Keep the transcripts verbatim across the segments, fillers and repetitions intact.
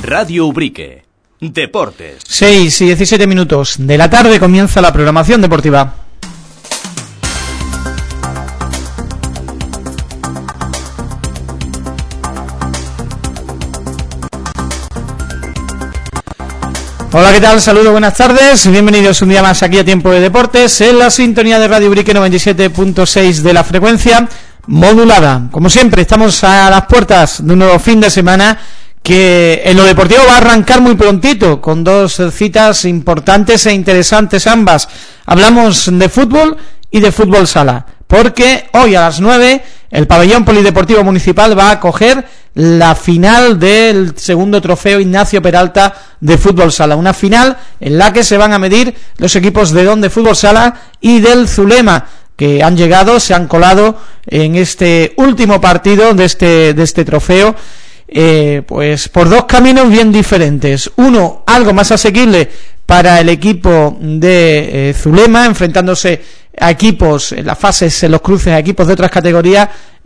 Radio Ubrique. Deportes. seis y diecisiete minutos de la tarde comienza la programación deportiva. Hola, ¿qué tal? Saludos, buenas tardes, bienvenidos un día más aquí a Tiempo de Deportes en la sintonía de Radio Ubrique noventa y siete punto seis de la frecuencia modulada. Como siempre, estamos a las puertas de un nuevo fin de semana que en lo deportivo va a arrancar muy prontito, con dos citas importantes e interesantes ambas. Hablamos de fútbol y de fútbol sala, porque hoy a las nueve el pabellón polideportivo municipal va a acoger la final del segundo trofeo Ignacio Peralta de fútbol sala, una final en la que se van a medir los equipos de Don de fútbol sala y del Zulema, que han llegado, se han colado en este último partido de este, de este trofeo, eh, pues por dos caminos bien diferentes. Uno, algo más asequible para el equipo de eh, Zulema, enfrentándose a equipos en las fases, en los cruces, a equipos de otras categorías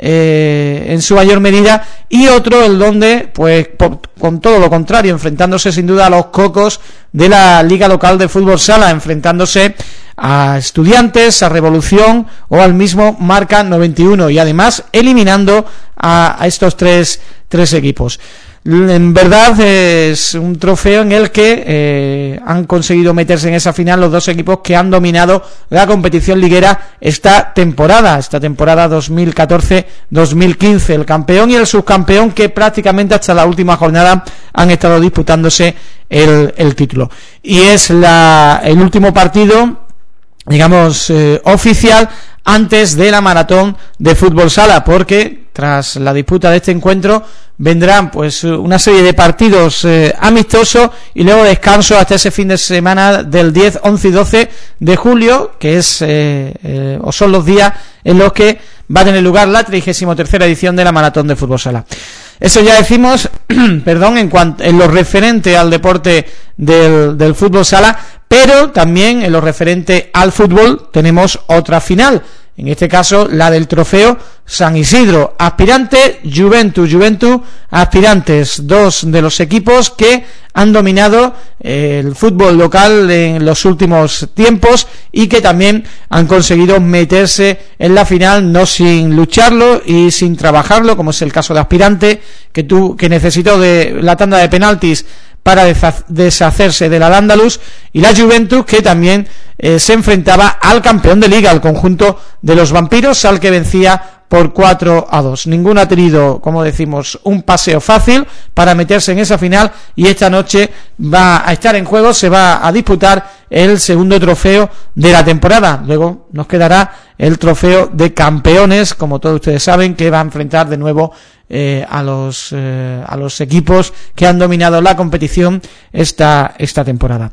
eh, en su mayor medida, y otro el donde, pues por, con todo lo contrario, enfrentándose sin duda a los cocos de la liga local de fútbol sala, enfrentándose a Estudiantes, a Revolución o al mismo Marca noventa y uno, y además eliminando a, a estos tres, tres equipos. En verdad es un trofeo en el que eh, han conseguido meterse en esa final los dos equipos que han dominado la competición liguera esta temporada, esta temporada dos mil catorce dos mil quince, el campeón y el subcampeón, que prácticamente hasta la última jornada han estado disputándose el, el título. Y es la, el último partido, digamos, eh, oficial antes de la maratón de fútbol sala, porque tras la disputa de este encuentro vendrán pues una serie de partidos eh, amistosos y luego descanso hasta ese fin de semana del diez, once y doce de julio, que es eh, eh, o son los días en los que va a tener lugar la trigésima tercera edición de la maratón de fútbol sala. Eso ya decimos, perdón, en cuanto en lo referente al deporte del, del fútbol sala, pero también en lo referente al fútbol tenemos otra final. En este caso, la del trofeo San Isidro. Aspirante, Juventus, Juventus, aspirantes, dos de los equipos que han dominado eh, el fútbol local en los últimos tiempos y que también han conseguido meterse en la final, no sin lucharlo y sin trabajarlo, como es el caso de Aspirante, que, tu, que necesitó de la tanda de penaltis para deshacerse del Al-Ándalus, y la Juventus, que también eh, se enfrentaba al campeón de liga, al conjunto de los vampiros, al que vencía por cuatro a dos. Ninguno ha tenido, como decimos, un paseo fácil para meterse en esa final, y esta noche va a estar en juego, se va a disputar el segundo trofeo de la temporada. Luego nos quedará el trofeo de campeones, como todos ustedes saben, que va a enfrentar de nuevo Eh, a los eh, a los equipos que han dominado la competición esta esta temporada.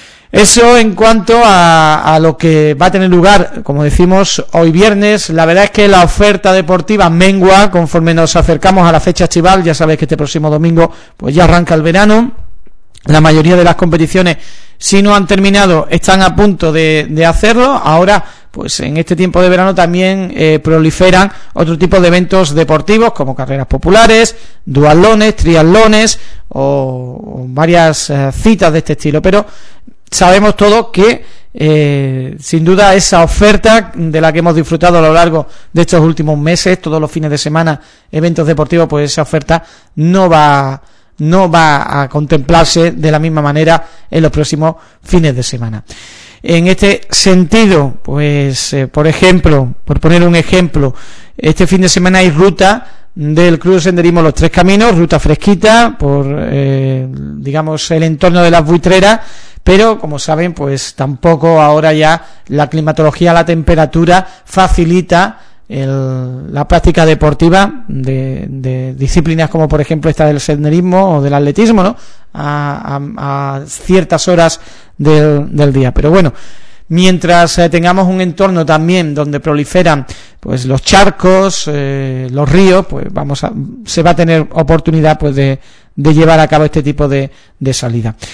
Eso en cuanto a, a lo que va a tener lugar, como decimos, hoy viernes. La verdad es que la oferta deportiva mengua conforme nos acercamos a la fecha estival. Ya sabéis que este próximo domingo pues ya arranca el verano. La mayoría de las competiciones, si no han terminado, están a punto de, de hacerlo. Ahora, pues en este tiempo de verano también eh, proliferan otro tipo de eventos deportivos, como carreras populares, duatlones, triatlones o, o varias eh, citas de este estilo. Pero sabemos todos que eh, sin duda esa oferta de la que hemos disfrutado a lo largo de estos últimos meses, todos los fines de semana, eventos deportivos, pues esa oferta no va no va a contemplarse de la misma manera en los próximos fines de semana. En este sentido, pues eh, por ejemplo, por poner un ejemplo, este fin de semana hay ruta del Club de Senderismo Los Tres Caminos, ruta fresquita por eh, digamos el entorno de las buitreras, pero como saben, pues tampoco ahora ya la climatología, la temperatura facilita El, la práctica deportiva de, de disciplinas como por ejemplo esta del senderismo o del atletismo, ¿no? A, a, a ciertas horas del, del día. Pero bueno, mientras eh, tengamos un entorno también donde proliferan pues los charcos, eh, los ríos, pues vamos a, se va a tener oportunidad pues de, de llevar a cabo este tipo de, de salida.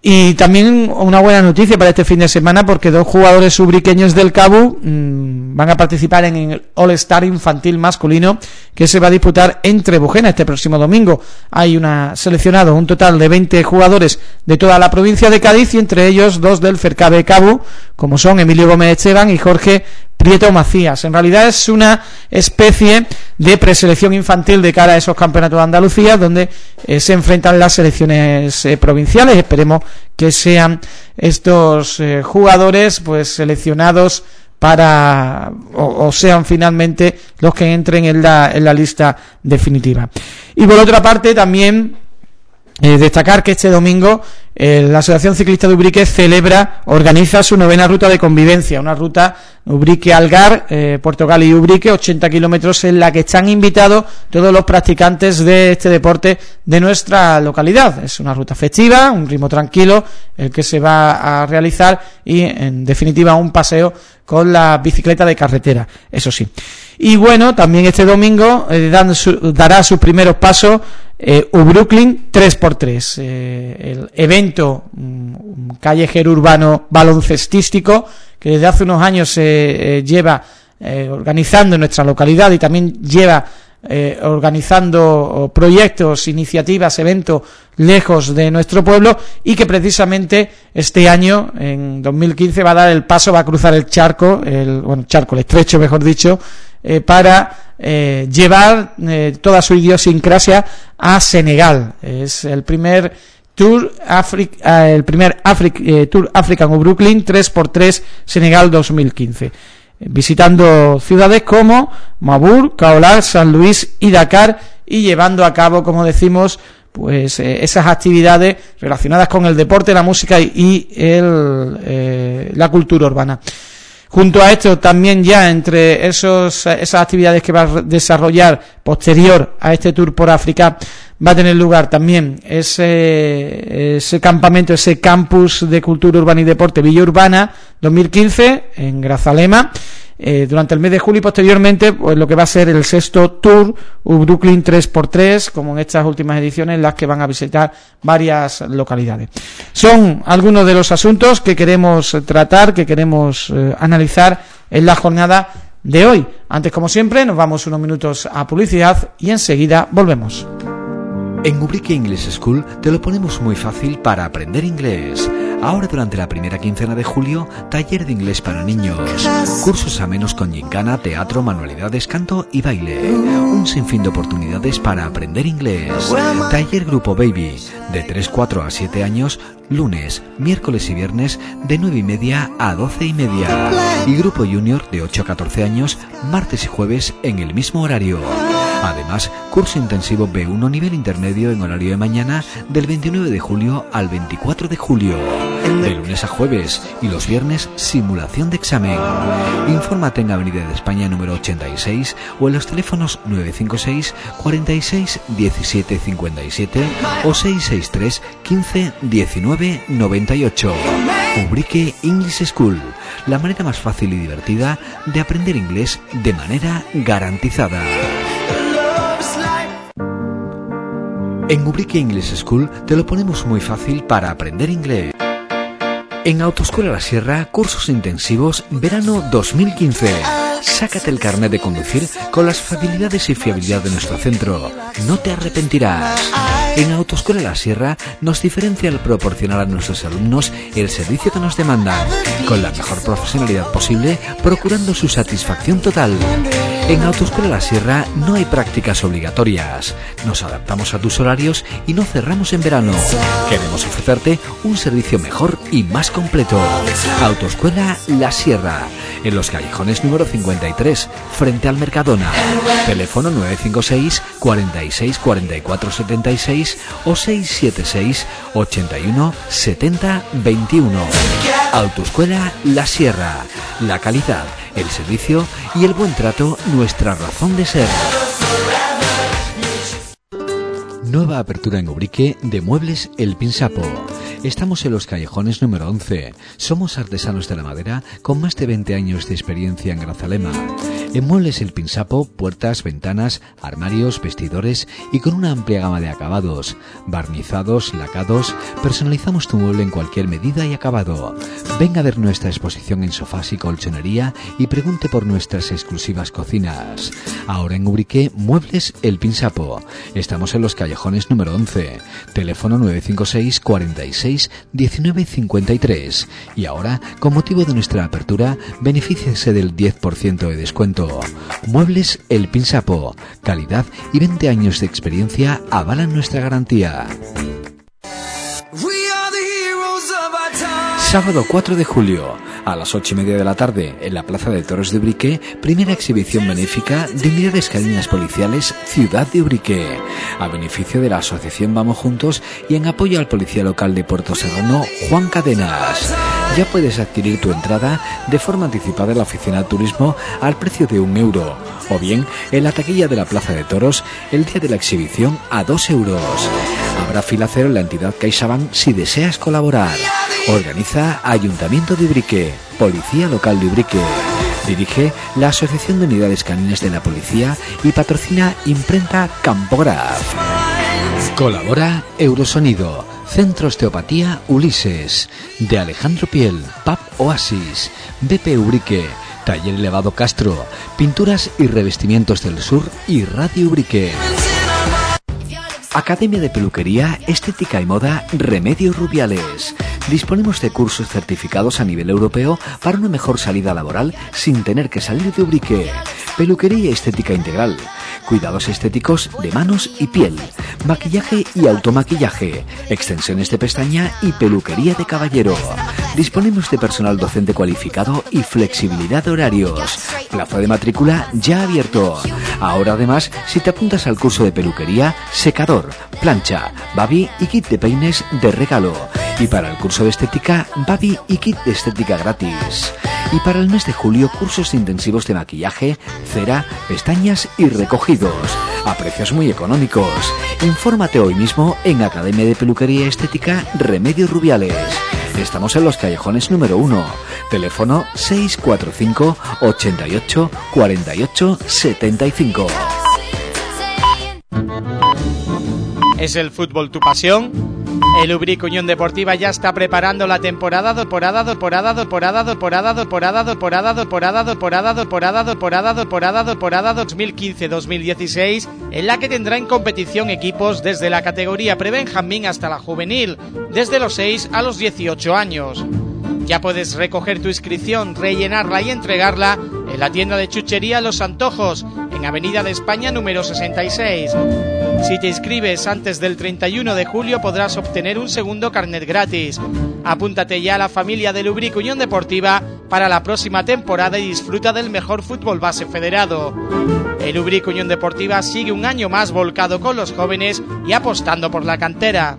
Y también una buena noticia para este fin de semana, porque dos jugadores ubriqueños del Cabu mmm, van a participar en el All-Star infantil masculino que se va a disputar en Trebujena este próximo domingo. Hay una seleccionado un total de veinte jugadores de toda la provincia de Cádiz, y entre ellos dos del Fercabe Cabu, como son Emilio Gómez Esteban y Jorge Prieto Macías. En realidad es una especie de preselección infantil de cara a esos campeonatos de Andalucía, donde eh, se enfrentan las selecciones eh, provinciales. Esperemos que sean estos eh, jugadores pues seleccionados para o, o sean finalmente los que entren en la, en la lista definitiva. Y por otra parte también Eh, destacar que este domingo eh, la Asociación Ciclista de Ubrique celebra, organiza su novena ruta de convivencia, una ruta Ubrique-Algar, eh, Puerto Gali y Ubrique, ochenta kilómetros, en la que están invitados todos los practicantes de este deporte de nuestra localidad. Es una ruta festiva, un ritmo tranquilo, el que se va a realizar, y en definitiva un paseo con la bicicleta de carretera, eso sí. Y bueno, también este domingo eh, dan su, dará sus primeros pasos eh, Ubrooklyn tres por tres, eh, el evento um, callejero urbano baloncestístico que desde hace unos años se eh, lleva eh, organizando en nuestra localidad, y también lleva eh, organizando proyectos, iniciativas, eventos lejos de nuestro pueblo, y que precisamente este año, en dos mil quince, va a dar el paso, va a cruzar el charco, el bueno charco, el estrecho mejor dicho, eh, para eh, llevar eh, toda su idiosincrasia a Senegal. Es el primer Tour Africa, eh, el primer Afri- eh, Tour African Ubrooklyn tres por tres Senegal dos mil quince, visitando ciudades como Mabour, Kaolack, San Luis y Dakar, y llevando a cabo, como decimos, pues eh, esas actividades relacionadas con el deporte, la música y, y el, eh, la cultura urbana. Junto a esto, también ya entre esos esas actividades que va a desarrollar posterior a este tour por África, va a tener lugar también ese, ese campamento, ese campus de cultura urbana y deporte Villa Urbana dos mil quince en Grazalema, eh, durante el mes de julio, y posteriormente pues lo que va a ser el sexto Tour Ubrooklyn tres por tres, como en estas últimas ediciones, en las que van a visitar varias localidades. Son algunos de los asuntos que queremos tratar, que queremos eh, analizar en la jornada de hoy. Antes, como siempre, nos vamos unos minutos a publicidad y enseguida volvemos. En Ubrique English School te lo ponemos muy fácil para aprender inglés. Ahora, durante la primera quincena de julio, taller de inglés para niños, cursos amenos con gincana, teatro, manualidades, canto y baile, un sinfín de oportunidades para aprender inglés. Taller Grupo Baby, de tres, cuatro a siete años, lunes, miércoles y viernes, de nueve y media a doce y media. Y Grupo Junior, de ocho a catorce años, martes y jueves en el mismo horario. Además, curso intensivo B uno nivel intermedio en horario de mañana, del veintinueve de julio al veinticuatro de julio. De lunes a jueves, y los viernes simulación de examen. Infórmate en Avenida de España número ochenta y seis o en los teléfonos nueve cinco seis, cuarenta y seis, diecisiete cincuenta y siete o seis seis tres, quince, diecinueve, noventa y ocho. Ubrique English School, la manera más fácil y divertida de aprender inglés de manera garantizada. En Ubrique English School te lo ponemos muy fácil para aprender inglés. En Autoescuela La Sierra, cursos intensivos verano dos mil quince. Sácate el carnet de conducir con las facilidades y fiabilidad de nuestro centro. No te arrepentirás. En Autoescuela La Sierra nos diferencia al proporcionar a nuestros alumnos el servicio que nos demandan, con la mejor profesionalidad posible, procurando su satisfacción total. En Autoescuela La Sierra no hay prácticas obligatorias. Nos adaptamos a tus horarios y no cerramos en verano. Queremos ofrecerte un servicio mejor y más completo. Autoescuela La Sierra, en los callejones número cincuenta y tres, frente al Mercadona. Teléfono nueve cinco seis, cuarenta y seis, cuarenta y cuatro setenta y seis o seis siete seis, ochenta y uno, setenta, veintiuno. Autoescuela La Sierra. La calidad, el servicio y el buen trato, nuestra razón de ser. Nueva apertura en Ubrique de Muebles El Pinsapo. Estamos en los callejones número once. Somos artesanos de la madera con más de veinte años de experiencia en Grazalema. En Muebles El Pinsapo, puertas, ventanas, armarios, vestidores y con una amplia gama de acabados. Barnizados, lacados, personalizamos tu mueble en cualquier medida y acabado. Venga a ver nuestra exposición en sofás y colchonería y pregunte por nuestras exclusivas cocinas. Ahora en Ubrique, Muebles El Pinsapo. Estamos en los callejones número once. Teléfono nueve cinco seis, cuarenta y seis, diecinueve cincuenta y tres. Y ahora, con motivo de nuestra apertura, benefíciese del diez por ciento de descuento. Muebles El Pinsapo. Calidad y veinte años de experiencia avalan nuestra garantía. Sábado cuatro de julio, a las ocho y media de la tarde, en la Plaza de Toros de Ubrique, primera exhibición benéfica de unidades caninas policiales Ciudad de Ubrique, a beneficio de la asociación Vamos Juntos y en apoyo al policía local de Puerto Serrano, Juan Cadenas. Ya puedes adquirir tu entrada de forma anticipada en la oficina de turismo al precio de un euro, o bien en la taquilla de la Plaza de Toros el día de la exhibición a dos euros. Habrá fila cero en la entidad CaixaBank si deseas colaborar. Organiza Ayuntamiento de Ubrique, Policía Local de Ubrique. Dirige la Asociación de Unidades Caninas de la Policía y patrocina Imprenta Campograf. Colabora Eurosonido, Centro Osteopatía Ulises, de Alejandro Piel, P A P Oasis, B P Ubrique, Taller Elevado Castro, Pinturas y Revestimientos del Sur y Radio Ubrique. Academia de Peluquería, Estética y Moda Remedio Rubiales. Disponemos de cursos certificados a nivel europeo para una mejor salida laboral sin tener que salir de Ubrique. Peluquería y estética integral. Cuidados estéticos de manos y piel. Maquillaje y automaquillaje. Extensiones de pestaña y peluquería de caballero. Disponemos de personal docente cualificado y flexibilidad de horarios. Plazo de matrícula ya abierto. Ahora además, si te apuntas al curso de peluquería, secador, plancha, babi y kit de peines de regalo. Y para el curso de estética, babi y kit de estética gratis. Y para el mes de julio, cursos intensivos de maquillaje, cera, pestañas y recogidos. A precios muy económicos. Infórmate hoy mismo en Academia de Peluquería Estética Remedio Rubiales. Estamos en los callejones número uno. Teléfono seis cuatro cinco, ochenta y ocho, cuarenta y ocho, setenta y cinco. ¿Es el fútbol tu pasión? El Ubrique Unión Deportiva ya está preparando la temporada, temporada, temporada, temporada, temporada, temporada, temporada, temporada, temporada, temporada, temporada, temporada, temporada dos mil quince dos mil dieciséis, en la que tendrá en competición equipos desde la categoría prebenjamín hasta la juvenil, desde los seis a los dieciocho años. Ya puedes recoger tu inscripción, rellenarla y entregarla en la tienda de chuchería Los Antojos, en Avenida de España número sesenta y seis. Si te inscribes antes del treinta y uno de julio podrás obtener un segundo carnet gratis. Apúntate ya a la familia del Ubrique Unión Deportiva para la próxima temporada y disfruta del mejor fútbol base federado. El Ubrique Unión Deportiva sigue un año más volcado con los jóvenes y apostando por la cantera.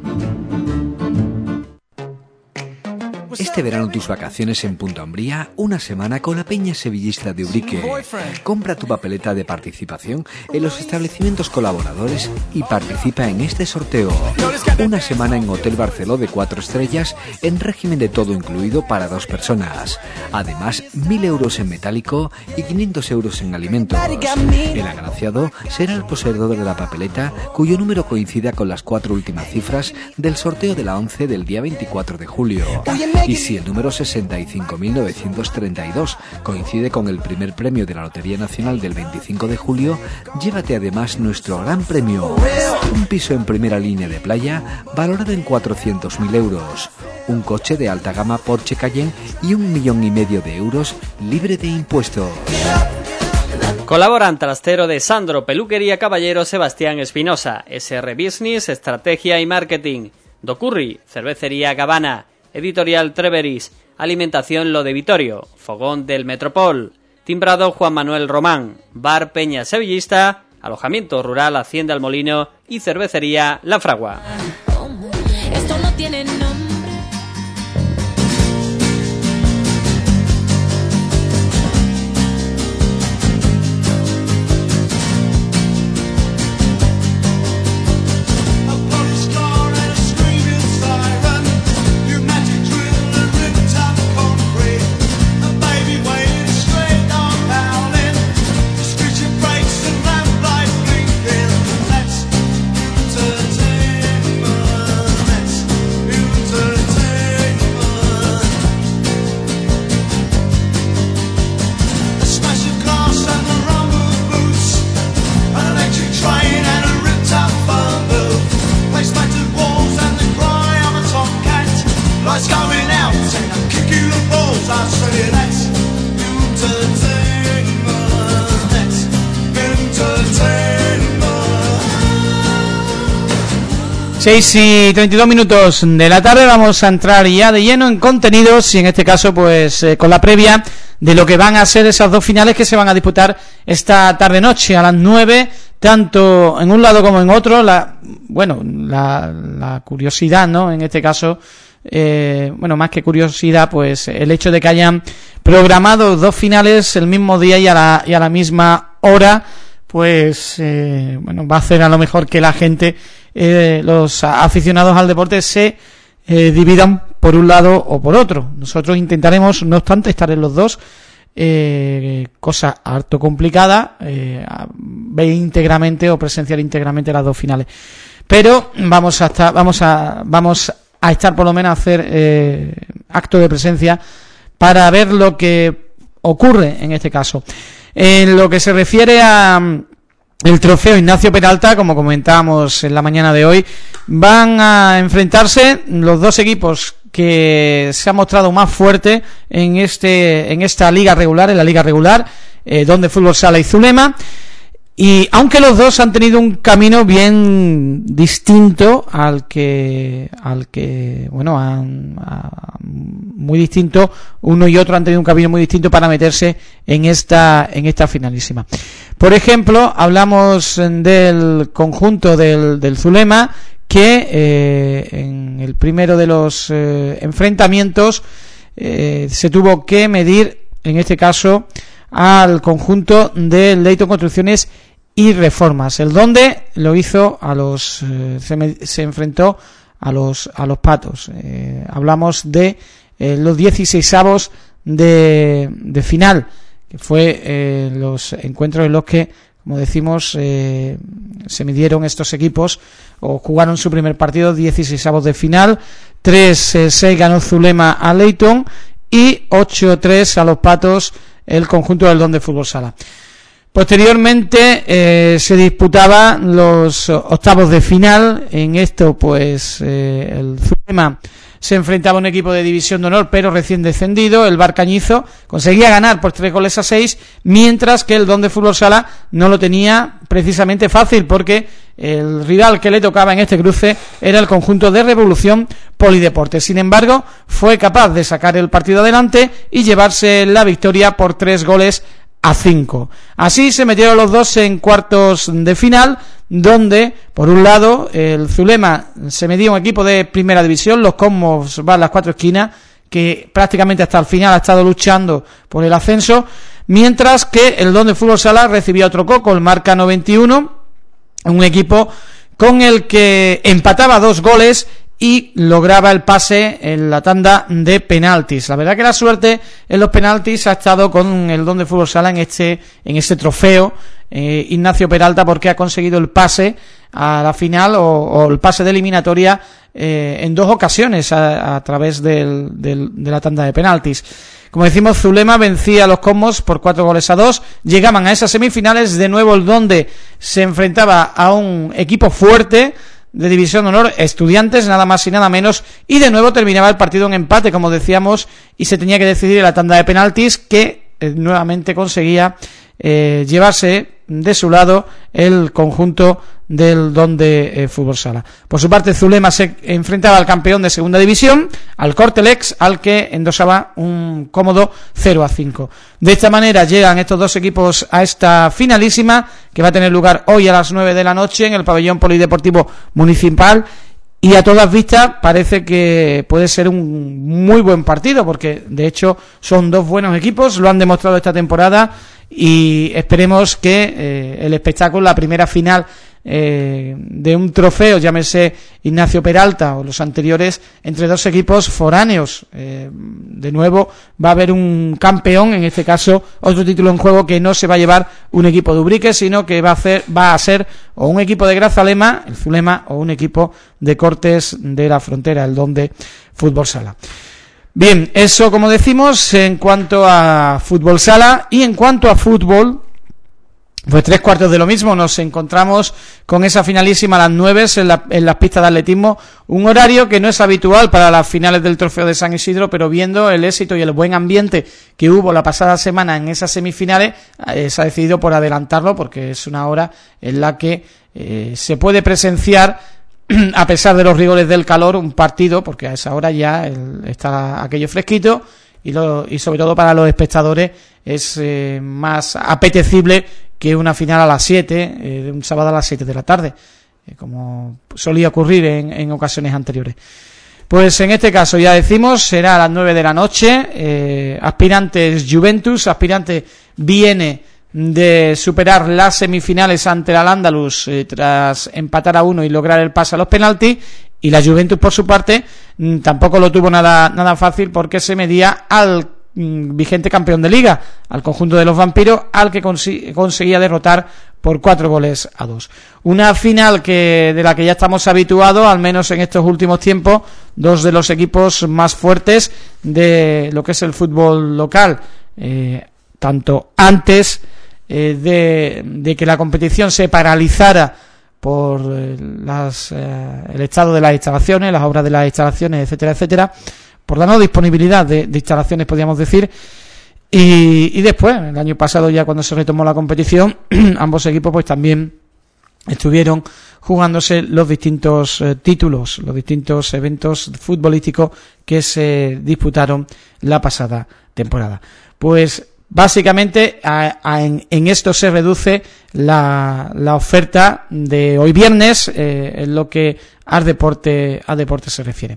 Este verano tus vacaciones en Punta Umbría, una semana con la Peña Sevillista de Ubrique. Compra tu papeleta de participación en los establecimientos colaboradores y participa en este sorteo. Una semana en Hotel Barceló de cuatro estrellas en régimen de todo incluido para dos personas. Además, mil euros en metálico y quinientos euros en alimentos. El agraciado será el poseedor de la papeleta cuyo número coincida con las cuatro últimas cifras del sorteo de la once del día veinticuatro de julio. Y si el número sesenta y cinco mil novecientos treinta y dos coincide con el primer premio de la Lotería Nacional del veinticinco de julio, llévate además nuestro gran premio. Un piso en primera línea de playa valorado en cuatrocientos mil euros. Un coche de alta gama Porsche Cayenne y un millón y medio de euros libre de impuestos. Colaboran Trastero de Sandro, Peluquería Caballero Sebastián Espinosa, S R Business, Estrategia y Marketing, Docurri, Cervecería Gavana, Editorial Treveris, Alimentación Lo de Vitorio, Fogón del Metropol, Timbrado Juan Manuel Román, Bar Peña Sevillista, Alojamiento Rural Hacienda El Molino y Cervecería La Fragua. Esto no tiene nombre. seis y treinta y dos minutos de la tarde, vamos a entrar ya de lleno en contenidos y en este caso pues eh, con la previa de lo que van a ser esas dos finales que se van a disputar esta tarde-noche a las nueve, tanto en un lado como en otro. La, bueno, la, la curiosidad, ¿no? En este caso, eh, bueno, más que curiosidad, pues el hecho de que hayan programado dos finales el mismo día y a la, y a la misma hora, pues eh, bueno, va a hacer a lo mejor que la gente, eh, los aficionados al deporte se eh, dividan por un lado o por otro. Nosotros intentaremos, no obstante, estar en los dos, eh, cosa harto complicada, eh, ver íntegramente o presenciar íntegramente las dos finales. Pero vamos a estar, vamos a, vamos a estar por lo menos a hacer eh, acto de presencia para ver lo que ocurre en este caso. En lo que se refiere a el trofeo Ignacio Peralta, como comentábamos en la mañana de hoy, van a enfrentarse los dos equipos que se han mostrado más fuertes en este en esta liga regular, en la liga regular, eh, donde Fútbol Sala y Zulema. Y aunque los dos han tenido un camino bien distinto al que, al que, bueno, han, a, muy distinto, uno y otro han tenido un camino muy distinto para meterse en esta, en esta finalísima. Por ejemplo, hablamos del conjunto del, del Zulema, que eh, en el primero de los eh, enfrentamientos eh, se tuvo que medir, en este caso, al conjunto del Leyton Construcciones y Reformas, el donde lo hizo a los eh, se, me, se enfrentó a los a los Patos. Eh, hablamos de eh, los dieciseisavos de, de final, que fue eh, los encuentros en los que, como decimos, eh, se midieron estos equipos o jugaron su primer partido, dieciseisavos de final. tres seis ganó Zulema a Leyton y ocho tres a los Patos el conjunto del Don de Fútbol Sala. Posteriormente eh, se disputaban los octavos de final. En esto pues eh, el Zulema se enfrentaba a un equipo de división de honor pero recién descendido, el Bar Cañizo, conseguía ganar por tres goles a seis, mientras que el Don de Fútbol Sala no lo tenía precisamente fácil, porque el rival que le tocaba en este cruce era el conjunto de Revolución Polideporte. Sin embargo, fue capaz de sacar el partido adelante y llevarse la victoria por tres goles a cinco. Así se metieron los dos en cuartos de final, donde por un lado el Zulema se medía un equipo de primera división, los Cosmos van las cuatro esquinas, que prácticamente hasta el final ha estado luchando por el ascenso, mientras que el Don de Fútbol Sala recibía otro coco, el Marca noventa y uno, un equipo con el que empataba dos goles y lograba el pase en la tanda de penaltis. La verdad que la suerte en los penaltis ha estado con el Don de Fútbol Sala en este en este trofeo eh, Ignacio Peralta, porque ha conseguido el pase a la final o, o el pase de eliminatoria eh, en dos ocasiones a, a través del, del, de la tanda de penaltis. Como decimos, Zulema vencía a los Cosmos por cuatro goles a dos, llegaban a esas semifinales, de nuevo el donde se enfrentaba a un equipo fuerte de división de honor, Estudiantes, nada más y nada menos, y de nuevo terminaba el partido en empate, como decíamos, y se tenía que decidir en la tanda de penaltis, que eh, nuevamente conseguía eh, llevarse de su lado el conjunto del Don de eh, Fútbol Sala. Por su parte, Zulema se enfrentaba al campeón de segunda división, al Cortelex, al que endosaba un cómodo cero a cinco. De esta manera llegan estos dos equipos a esta finalísima, que va a tener lugar hoy a las nueve de la noche en el pabellón polideportivo municipal, y a todas vistas parece que puede ser un muy buen partido, porque de hecho son dos buenos equipos, lo han demostrado esta temporada, y esperemos que eh, el espectáculo, la primera final eh, de un trofeo, llámese Ignacio Peralta o los anteriores, entre dos equipos foráneos, eh, de nuevo va a haber un campeón, en este caso otro título en juego, que no se va a llevar un equipo de Ubrique, sino que va a hacer, va a ser o un equipo de Grazalema, el Zulema, o un equipo de Cortes de la Frontera, el Don de Fútbol Sala. Bien, eso como decimos en cuanto a Fútbol Sala. Y en cuanto a fútbol, pues tres cuartos de lo mismo, nos encontramos con esa finalísima a las nueve en, la, en las pistas de atletismo, un horario que no es habitual para las finales del Trofeo de San Isidro, pero viendo el éxito y el buen ambiente que hubo la pasada semana en esas semifinales, eh, se ha decidido por adelantarlo, porque es una hora en la que eh, se puede presenciar a pesar de los rigores del calor, un partido, porque a esa hora ya el, está aquello fresquito, y, lo, y sobre todo para los espectadores es eh, más apetecible que una final a las siete, eh, de un sábado a las siete de la tarde, eh, como solía ocurrir en, en ocasiones anteriores. Pues en este caso, ya decimos, será a las nueve de la noche, eh, aspirantes Juventus, aspirante viene de superar las semifinales ante el Al-Ándalus eh, tras empatar a uno y lograr el pase a los penaltis, y la Juventus por su parte mm, tampoco lo tuvo nada nada fácil, porque se medía al mm, vigente campeón de liga, al conjunto de los vampiros, al que consi- conseguía derrotar por cuatro goles a dos. Una final que de la que ya estamos habituados, al menos en estos últimos tiempos, dos de los equipos más fuertes de lo que es el fútbol local, eh, tanto antes Eh, de, de que la competición se paralizara por eh, las, eh, el estado de las instalaciones, las obras de las instalaciones, etcétera, etcétera, por la no disponibilidad de, de instalaciones, podríamos decir, y, y después, el año pasado ya cuando se retomó la competición, ambos equipos pues también estuvieron jugándose los distintos eh, títulos, los distintos eventos futbolísticos que se disputaron la pasada temporada. Pues básicamente a, a, en, en esto se reduce la, la oferta de hoy viernes eh, en lo que al deporte, a deporte se refiere.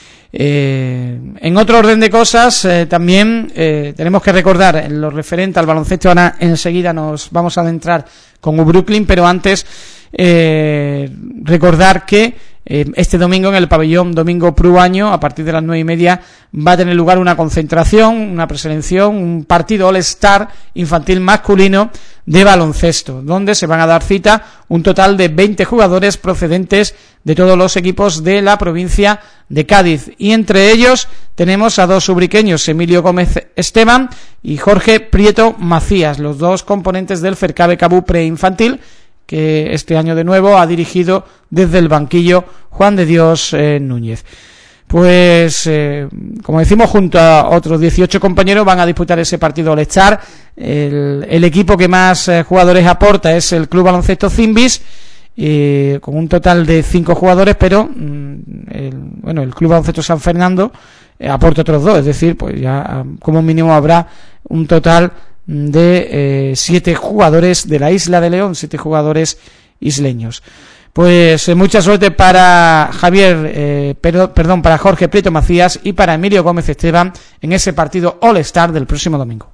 Eh, en otro orden de cosas, eh, también eh, tenemos que recordar en lo referente al baloncesto. Ahora enseguida nos vamos a adentrar con U Brooklyn, pero antes eh, recordar que Eh, este domingo en el pabellón Domingo Pruaño, a partir de las nueve y media, va a tener lugar una concentración, una preselección, un partido All-Star infantil masculino de baloncesto, donde se van a dar cita un total de veinte jugadores procedentes de todos los equipos de la provincia de Cádiz, y entre ellos tenemos a dos ubriqueños, Emilio Gómez Esteban y Jorge Prieto Macías, los dos componentes del Fercabe Cabú preinfantil, que este año de nuevo ha dirigido desde el banquillo Juan de Dios eh, Núñez. Pues, eh, como decimos, junto a otros dieciocho compañeros van a disputar ese partido All-Star. El, el equipo que más eh, jugadores aporta es el Club Baloncesto Zimbis, eh, con un total de cinco jugadores, pero mm, el, bueno, el Club Baloncesto San Fernando eh, aporta otros dos, es decir, pues ya como mínimo habrá un total de eh, siete jugadores de la isla de León, siete jugadores isleños. Pues eh, mucha suerte para Javier, eh, pero, perdón, para Jorge Prieto Macías y para Emilio Gómez Esteban en ese partido All-Star del próximo domingo.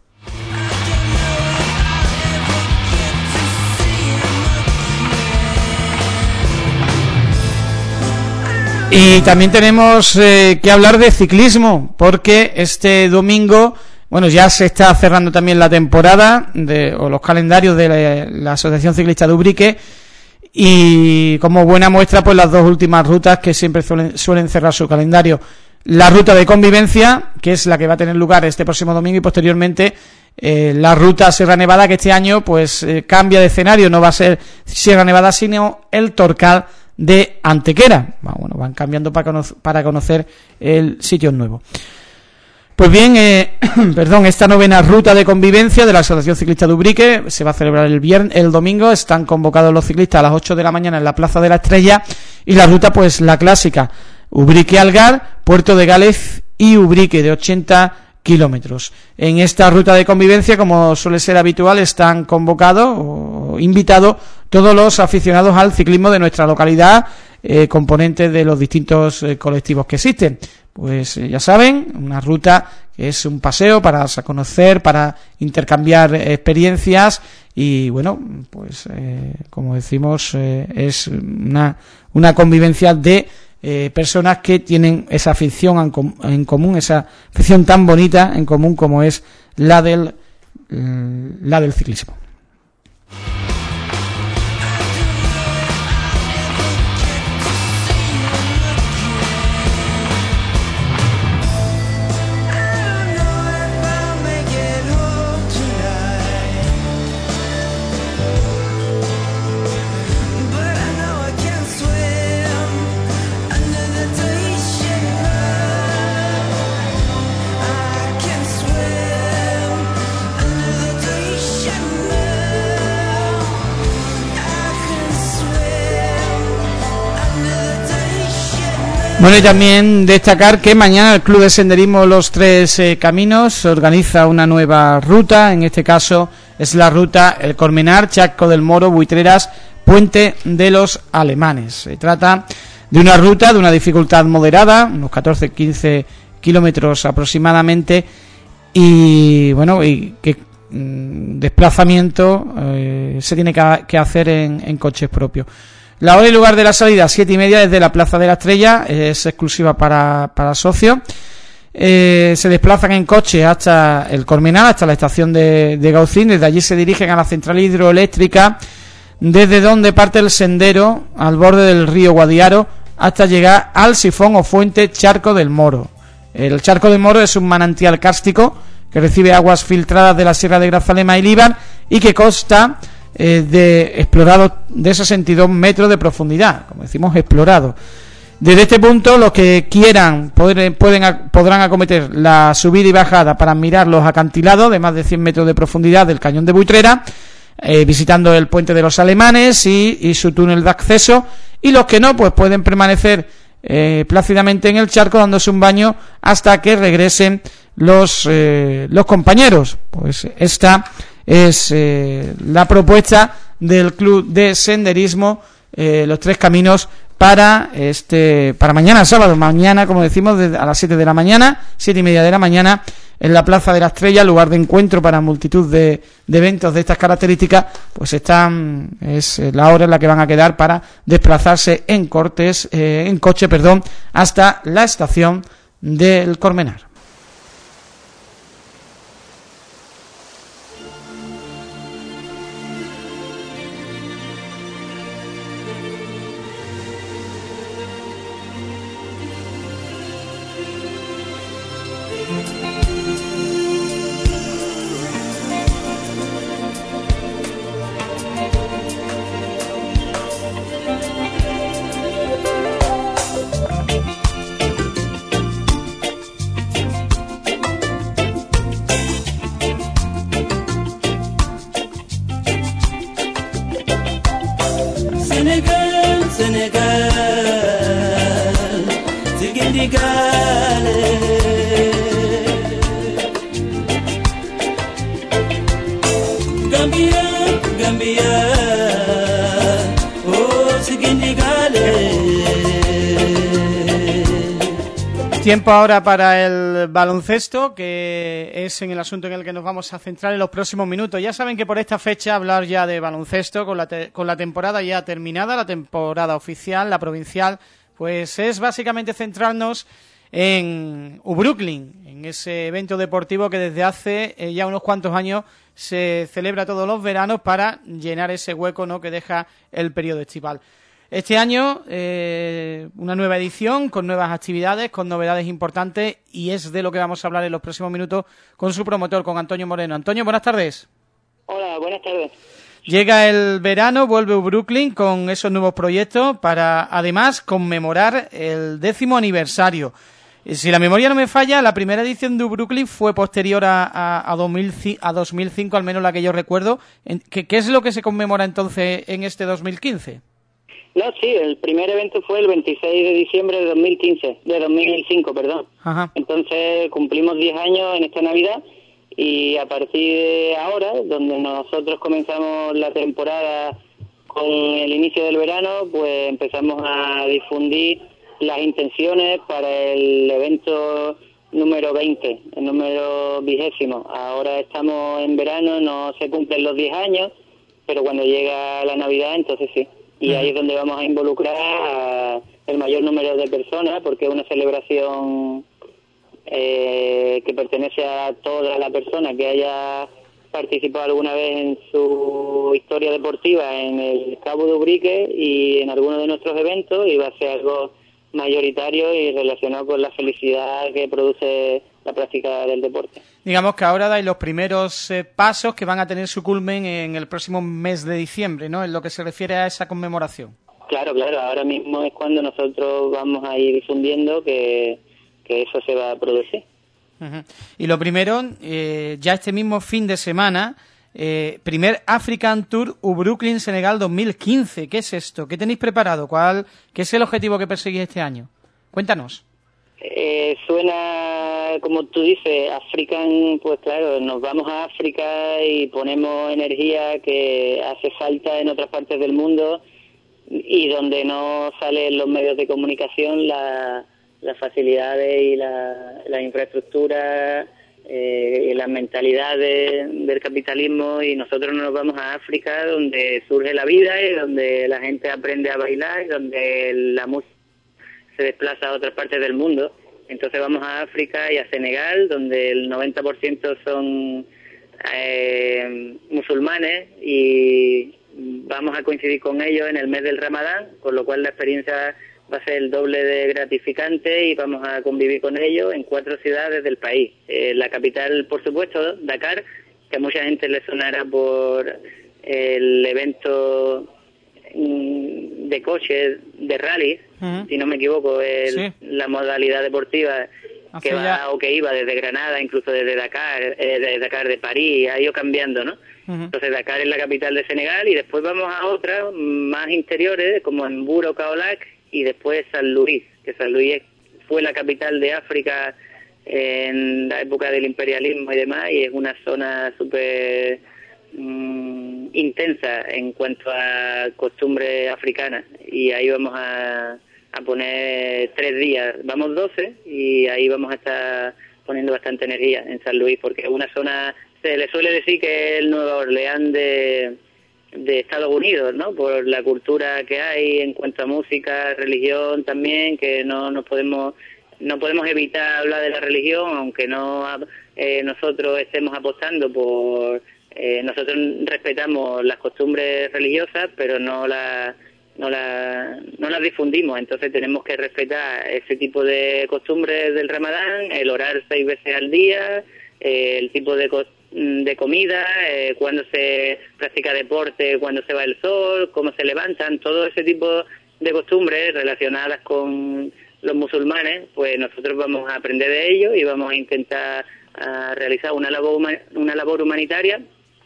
Y también tenemos eh, que hablar de ciclismo, porque este domingo, bueno, ya se está cerrando también la temporada de, o los calendarios de la, la Asociación Ciclista de Ubrique, y como buena muestra, pues las dos últimas rutas que siempre suelen, suelen cerrar su calendario. La ruta de convivencia, que es la que va a tener lugar este próximo domingo, y posteriormente eh, la ruta Sierra Nevada, que este año pues eh, cambia de escenario, no va a ser Sierra Nevada, sino el Torcal de Antequera. Bueno, van cambiando para conocer, para conocer el sitio nuevo. Pues bien, eh, perdón, esta novena ruta de convivencia de la Asociación Ciclista de Ubrique se va a celebrar el viernes, el domingo. Están convocados los ciclistas a las ocho de la mañana en la Plaza de la Estrella, y la ruta, pues la clásica, Ubrique-Algar, Puerto de Gález y Ubrique, de ochenta kilómetros. En esta ruta de convivencia, como suele ser habitual, están convocados o invitados todos los aficionados al ciclismo de nuestra localidad, eh, componentes de los distintos eh, colectivos que existen. Pues eh, ya saben, una ruta que es un paseo para conocer, para intercambiar eh, experiencias, y bueno, pues eh, como decimos, eh, es una, una convivencia de eh, personas que tienen esa afición en, com- en común, esa afición tan bonita en común como es la del, eh, la del ciclismo. Can swim under the ocean. Bueno, y también destacar que mañana el Club de Senderismo Los Tres eh, Caminos organiza una nueva ruta, en este caso es la ruta El Colmenar, Charco del Moro, Buitreras, Puente de los Alemanes. Se trata de una ruta de una dificultad moderada, unos catorce a quince kilómetros aproximadamente, y bueno, y que mmm, desplazamiento eh, se tiene que, que hacer en, en coches propios. La hora y lugar de la salida, siete y media, desde la Plaza de la Estrella, es exclusiva para, para socios. Eh, se desplazan en coche hasta el Colmenar, hasta la estación de, de Gaucín. Desde allí se dirigen a la central hidroeléctrica, desde donde parte el sendero al borde del río Guadiaro hasta llegar al sifón o fuente Charco del Moro. El Charco del Moro es un manantial kárstico que recibe aguas filtradas de la Sierra de Grazalema y Líbar y que consta eh, de explorado de sesenta y dos metros de profundidad, como decimos, explorado. Desde este punto, los que quieran poder, pueden, podrán acometer la subida y bajada para admirar los acantilados de más de cien metros de profundidad del Cañón de Buitrera, eh, visitando el Puente de los Alemanes y, y su túnel de acceso, y los que no, pues pueden permanecer eh, plácidamente en el charco dándose un baño hasta que regresen los, eh, los compañeros. Pues esta es eh, la propuesta del Club de Senderismo eh, Los Tres Caminos para este para mañana sábado, mañana como decimos desde a las siete de la mañana, siete y media de la mañana, en la Plaza de la Estrella, lugar de encuentro para multitud de, de eventos de estas características. Pues están es la hora en la que van a quedar para desplazarse en cortes eh, en coche, perdón, hasta la estación del Colmenar. Tiempo ahora para el baloncesto, que es en el asunto en el que nos vamos a centrar en los próximos minutos. Ya saben que por esta fecha hablar ya de baloncesto, con la, te- con la temporada ya terminada, la temporada oficial, la provincial, pues es básicamente centrarnos en Ubrooklyn, en ese evento deportivo que desde hace eh, ya unos cuantos años se celebra todos los veranos para llenar ese hueco, ¿no?, que deja el periodo estival. Este año eh, una nueva edición con nuevas actividades, con novedades importantes, y es de lo que vamos a hablar en los próximos minutos con su promotor, con Antonio Moreno. Antonio, buenas tardes. Hola, buenas tardes. Llega el verano, vuelve Ubrooklyn con esos nuevos proyectos para además conmemorar el décimo aniversario. Si la memoria no me falla, la primera edición de Ubrooklyn fue posterior a, a, a, dos mil, a dos mil cinco, al menos la que yo recuerdo. ¿Qué, qué es lo que se conmemora entonces en este dos mil quince? No, sí, el primer evento fue el veintiséis de diciembre de dos mil quince, de dos mil cinco, perdón. Ajá. Entonces cumplimos diez años en esta Navidad, y a partir de ahora, donde nosotros comenzamos la temporada con el inicio del verano, pues empezamos a difundir las intenciones para el evento número veinte, el número vigésimo. Ahora estamos en verano, no se cumplen los diez años, pero cuando llega la Navidad, entonces sí. Y ahí es donde vamos a involucrar a el mayor número de personas, porque es una celebración eh, que pertenece a toda la persona que haya participado alguna vez en su historia deportiva en el Cabo de Ubrique y en alguno de nuestros eventos, y va a ser algo mayoritario y relacionado con la felicidad que produce la práctica del deporte. Digamos que ahora dais los primeros eh, pasos que van a tener su culmen en el próximo mes de diciembre, ¿no?, en lo que se refiere a esa conmemoración. Claro, claro, ahora mismo es cuando nosotros vamos a ir difundiendo que, que eso se va a producir. Uh-huh. Y lo primero, eh, ya este mismo fin de semana, eh, primer African Tour Ubrooklyn Senegal dos mil quince. ¿Qué es esto? ¿Qué tenéis preparado? ¿Cuál, qué es el objetivo que perseguís este año? Cuéntanos. Eh, suena, como tú dices, African, pues claro, nos vamos a África y ponemos energía que hace falta en otras partes del mundo y donde no salen los medios de comunicación, la, las facilidades y la, la infraestructura eh, y las mentalidades del capitalismo, y nosotros nos vamos a África donde surge la vida y donde la gente aprende a bailar y donde la música se desplaza a otras partes del mundo. Entonces vamos a África y a Senegal, donde el noventa por ciento son eh, musulmanes, y vamos a coincidir con ellos en el mes del Ramadán, con lo cual la experiencia va a ser el doble de gratificante y vamos a convivir con ellos en cuatro ciudades del país. Eh, la capital, por supuesto, Dakar, que a mucha gente le sonará por el evento de coches, de rally, uh-huh. si no me equivoco, el, sí. la modalidad deportiva Hace que va ya... o que iba desde Granada, incluso desde Dakar, eh, desde Dakar de París, ha ido cambiando, ¿no? Uh-huh. Entonces Dakar es la capital de Senegal y después vamos a otras más interiores, como Mbour o Kaolack, y después San Luis, que San Luis fue la capital de África en la época del imperialismo y demás, y es una zona súper mmm, intensa en cuanto a costumbres africanas, y ahí vamos a, a poner tres días, vamos doce, y ahí vamos a estar poniendo bastante energía en San Luis, porque es una zona, se le suele decir que es el Nueva Orleans de, de Estados Unidos, ¿no? Por la cultura que hay en cuanto a música, religión también, que no nos podemos no podemos evitar hablar de la religión, aunque no eh, nosotros estemos apostando por eh, nosotros respetamos las costumbres religiosas, pero no las no la, no las difundimos. Entonces tenemos que respetar ese tipo de costumbres del Ramadán, el orar seis veces al día, eh, el tipo de costumbres de comida, eh, cuando se practica deporte, cuando se va el sol, cómo se levantan, todo ese tipo de costumbres relacionadas con los musulmanes, pues nosotros vamos a aprender de ellos y vamos a intentar a realizar una labor una labor humanitaria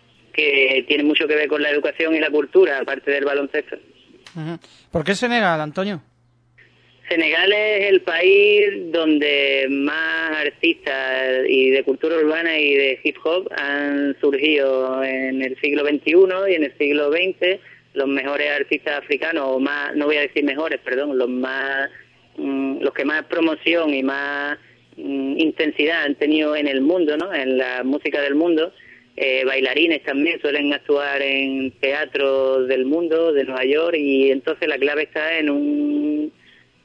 que tiene mucho que ver con la educación y la cultura, aparte del baloncesto. Uh-huh. ¿Por qué Senegal, Antonio? Senegal es el país donde más artistas y de cultura urbana y de hip hop han surgido en el siglo veintiuno y en el siglo veinte. Los mejores artistas africanos, o más, no voy a decir mejores, perdón, los más, mmm, los que más promoción y más mmm, intensidad han tenido en el mundo, ¿no? En la música del mundo. Eh, bailarines también suelen actuar en teatros del mundo, de Nueva York, y entonces la clave está en un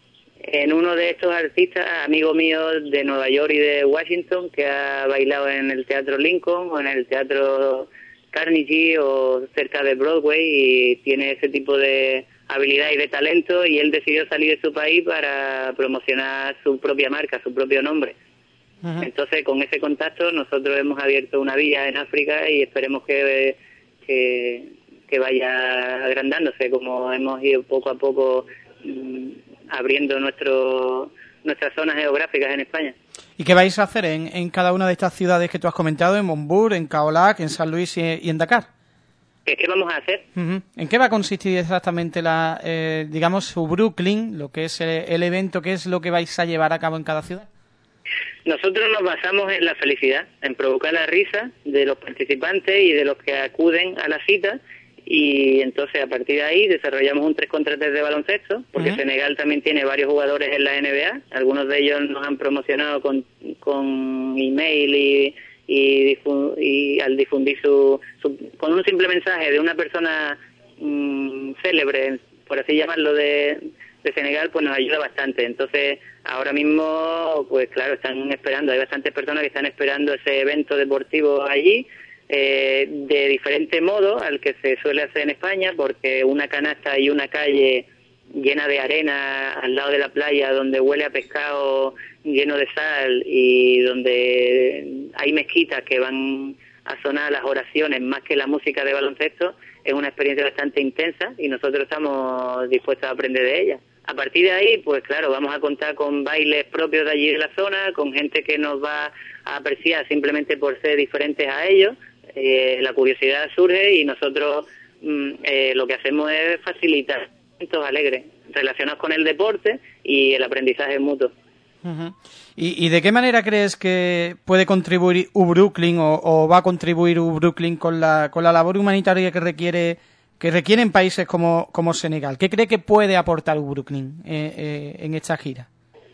en uno de estos artistas, amigo mío de Nueva York y de Washington, que ha bailado en el Teatro Lincoln o en el Teatro Carnegie o cerca de Broadway, y tiene ese tipo de habilidad y de talento, y él decidió salir de su país para promocionar su propia marca, su propio nombre. Uh-huh. Entonces, con ese contacto nosotros hemos abierto una vía en África y esperemos que, que, que vaya agrandándose, como hemos ido poco a poco mmm, abriendo nuestro, nuestras zonas geográficas en España. ¿Y qué vais a hacer en, en cada una de estas ciudades que tú has comentado, en Mbour, en Kaolack, en San Luis y, y en Dakar? ¿Qué, qué vamos a hacer? Uh-huh. ¿En qué va a consistir exactamente, la, eh, digamos, su Brooklyn, lo que es el, el evento, qué es lo que vais a llevar a cabo en cada ciudad? Nosotros nos basamos en la felicidad, en provocar la risa de los participantes y de los que acuden a la cita, y entonces a partir de ahí desarrollamos un tres contra tres de baloncesto, porque uh-huh. Senegal también tiene varios jugadores en la N B A, algunos de ellos nos han promocionado con, con email y, y, difu- y al difundir su, su, con un simple mensaje de una persona mmm, célebre, por así llamarlo, de, de Senegal, pues nos ayuda bastante. Entonces ahora mismo, pues claro, están esperando, hay bastantes personas que están esperando ese evento deportivo allí, Eh, de diferente modo al que se suele hacer en España, porque una canasta y una calle llena de arena al lado de la playa, donde huele a pescado lleno de sal y donde hay mezquitas que van a sonar las oraciones más que la música de baloncesto, es una experiencia bastante intensa y nosotros estamos dispuestos a aprender de ella. A partir de ahí, pues claro, vamos a contar con bailes propios de allí de la zona, con gente que nos va a apreciar simplemente por ser diferentes a ellos. Eh, la curiosidad surge y nosotros mm, eh, lo que hacemos es facilitar momentos alegres, relacionados con el deporte y el aprendizaje mutuo. Uh-huh. ¿Y, ¿Y de qué manera crees que puede contribuir U-Brooklyn o, o va a contribuir U-Brooklyn con la con la labor humanitaria que requiere que requieren países como, como Senegal? ¿Qué cree que puede aportar U-Brooklyn eh, eh, en esta gira?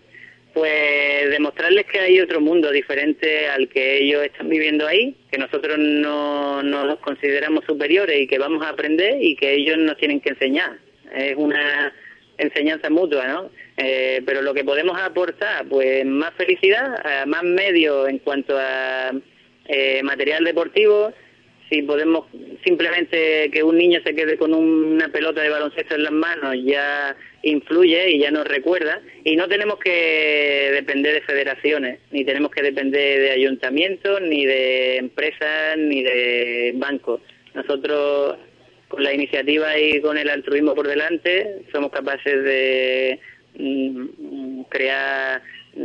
Pues demostrarles que hay otro mundo diferente al que ellos están viviendo ahí, que nosotros no, no nos consideramos superiores y que vamos a aprender y que ellos nos tienen que enseñar. Es una enseñanza mutua, ¿no? Eh, pero lo que podemos aportar, pues más felicidad, más medios en cuanto a eh, material deportivo. Si podemos simplemente que un niño se quede con una pelota de baloncesto en las manos, ya influye y ya nos recuerda, y no tenemos que depender de federaciones, ni tenemos que depender de ayuntamientos, ni de empresas, ni de bancos. Nosotros, con la iniciativa y con el altruismo por delante, somos capaces de mm, crear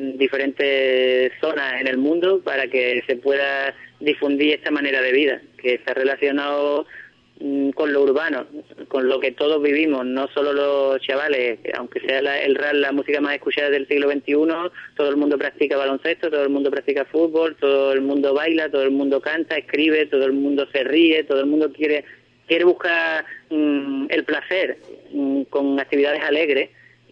diferentes zonas en el mundo para que se pueda difundir esta manera de vida, que está relacionado mm, con lo urbano, con lo que todos vivimos, no solo los chavales, aunque sea la, el rap la música más escuchada del siglo veintiuno, todo el mundo practica baloncesto, todo el mundo practica fútbol, todo el mundo baila, todo el mundo canta, escribe, todo el mundo se ríe, todo el mundo quiere quiere buscar mm, el placer mm, con actividades alegres.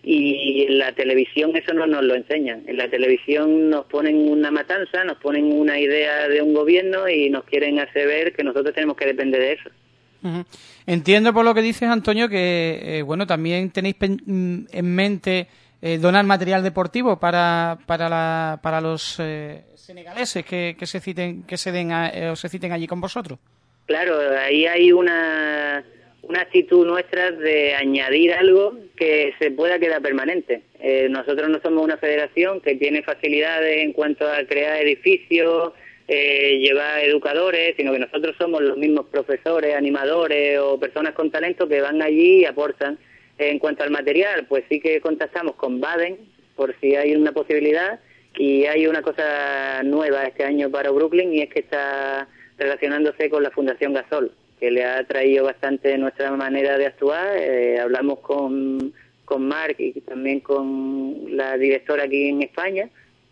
Y en la televisión eso no nos lo enseñan. En la televisión nos ponen una matanza, nos ponen una idea de un gobierno y nos quieren hacer ver que nosotros tenemos que depender de eso. Uh-huh. Entiendo por lo que dices, Antonio, que eh, bueno, también tenéis pen- en mente eh, donar material deportivo para para la, para los eh, senegaleses que, que se citen que se den a, eh, o se citen allí con vosotros. Claro, ahí hay una una actitud nuestra de añadir algo que se pueda quedar permanente. Eh, nosotros no somos una federación que tiene facilidades en cuanto a crear edificios, eh, llevar educadores, sino que nosotros somos los mismos profesores, animadores o personas con talento que van allí y aportan. En cuanto al material, pues sí que contactamos con Baden por si hay una posibilidad, y hay una cosa nueva este año para Brooklyn, y es que está relacionándose con la Fundación Gasol, que le ha traído bastante nuestra manera de actuar. Eh, hablamos con, con Marc y también con la directora aquí en España,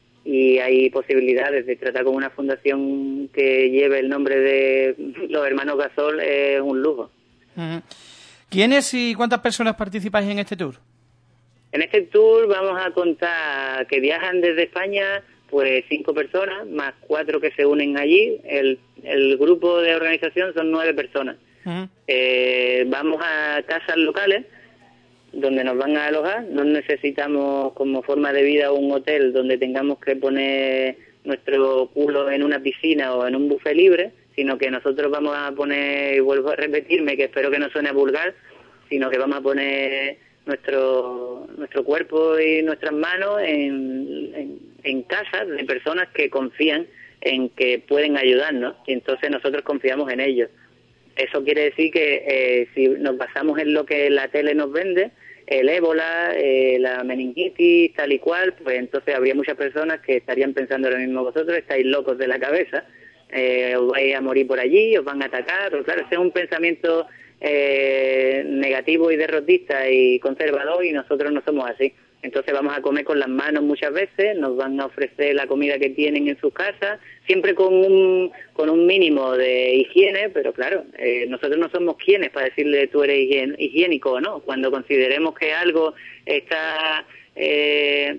y hay posibilidades de tratar con una fundación que lleve el nombre de los hermanos Gasol. Es un lujo. Uh-huh. ¿Quiénes y cuántas personas participáis en este tour? En este tour vamos a contar que viajan desde España pues cinco personas, más cuatro que se unen allí. El, el grupo de organización son nueve personas. Uh-huh. Eh, vamos a casas locales donde nos van a alojar. No necesitamos como forma de vida un hotel donde tengamos que poner nuestro culo en una piscina o en un buffet libre, sino que nosotros vamos a poner, y vuelvo a repetirme, que espero que no suene vulgar, sino que vamos a poner nuestro nuestro cuerpo y nuestras manos en, en, en casas de personas que confían en que pueden ayudarnos, y entonces nosotros confiamos en ellos. Eso quiere decir que eh, si nos basamos en lo que la tele nos vende, el ébola, eh, la meningitis, tal y cual, pues entonces habría muchas personas que estarían pensando ahora mismo: vosotros estáis locos de la cabeza, eh, os vais a morir por allí, os van a atacar. Pero claro, ese es un pensamiento eh, negativo y derrotista y conservador, y nosotros no somos así. Entonces vamos a comer con las manos muchas veces, nos van a ofrecer la comida que tienen en sus casas, siempre con un con un mínimo de higiene, pero claro, eh, nosotros no somos quienes para decirle tú eres higien, higiénico o no. Cuando consideremos que algo está eh,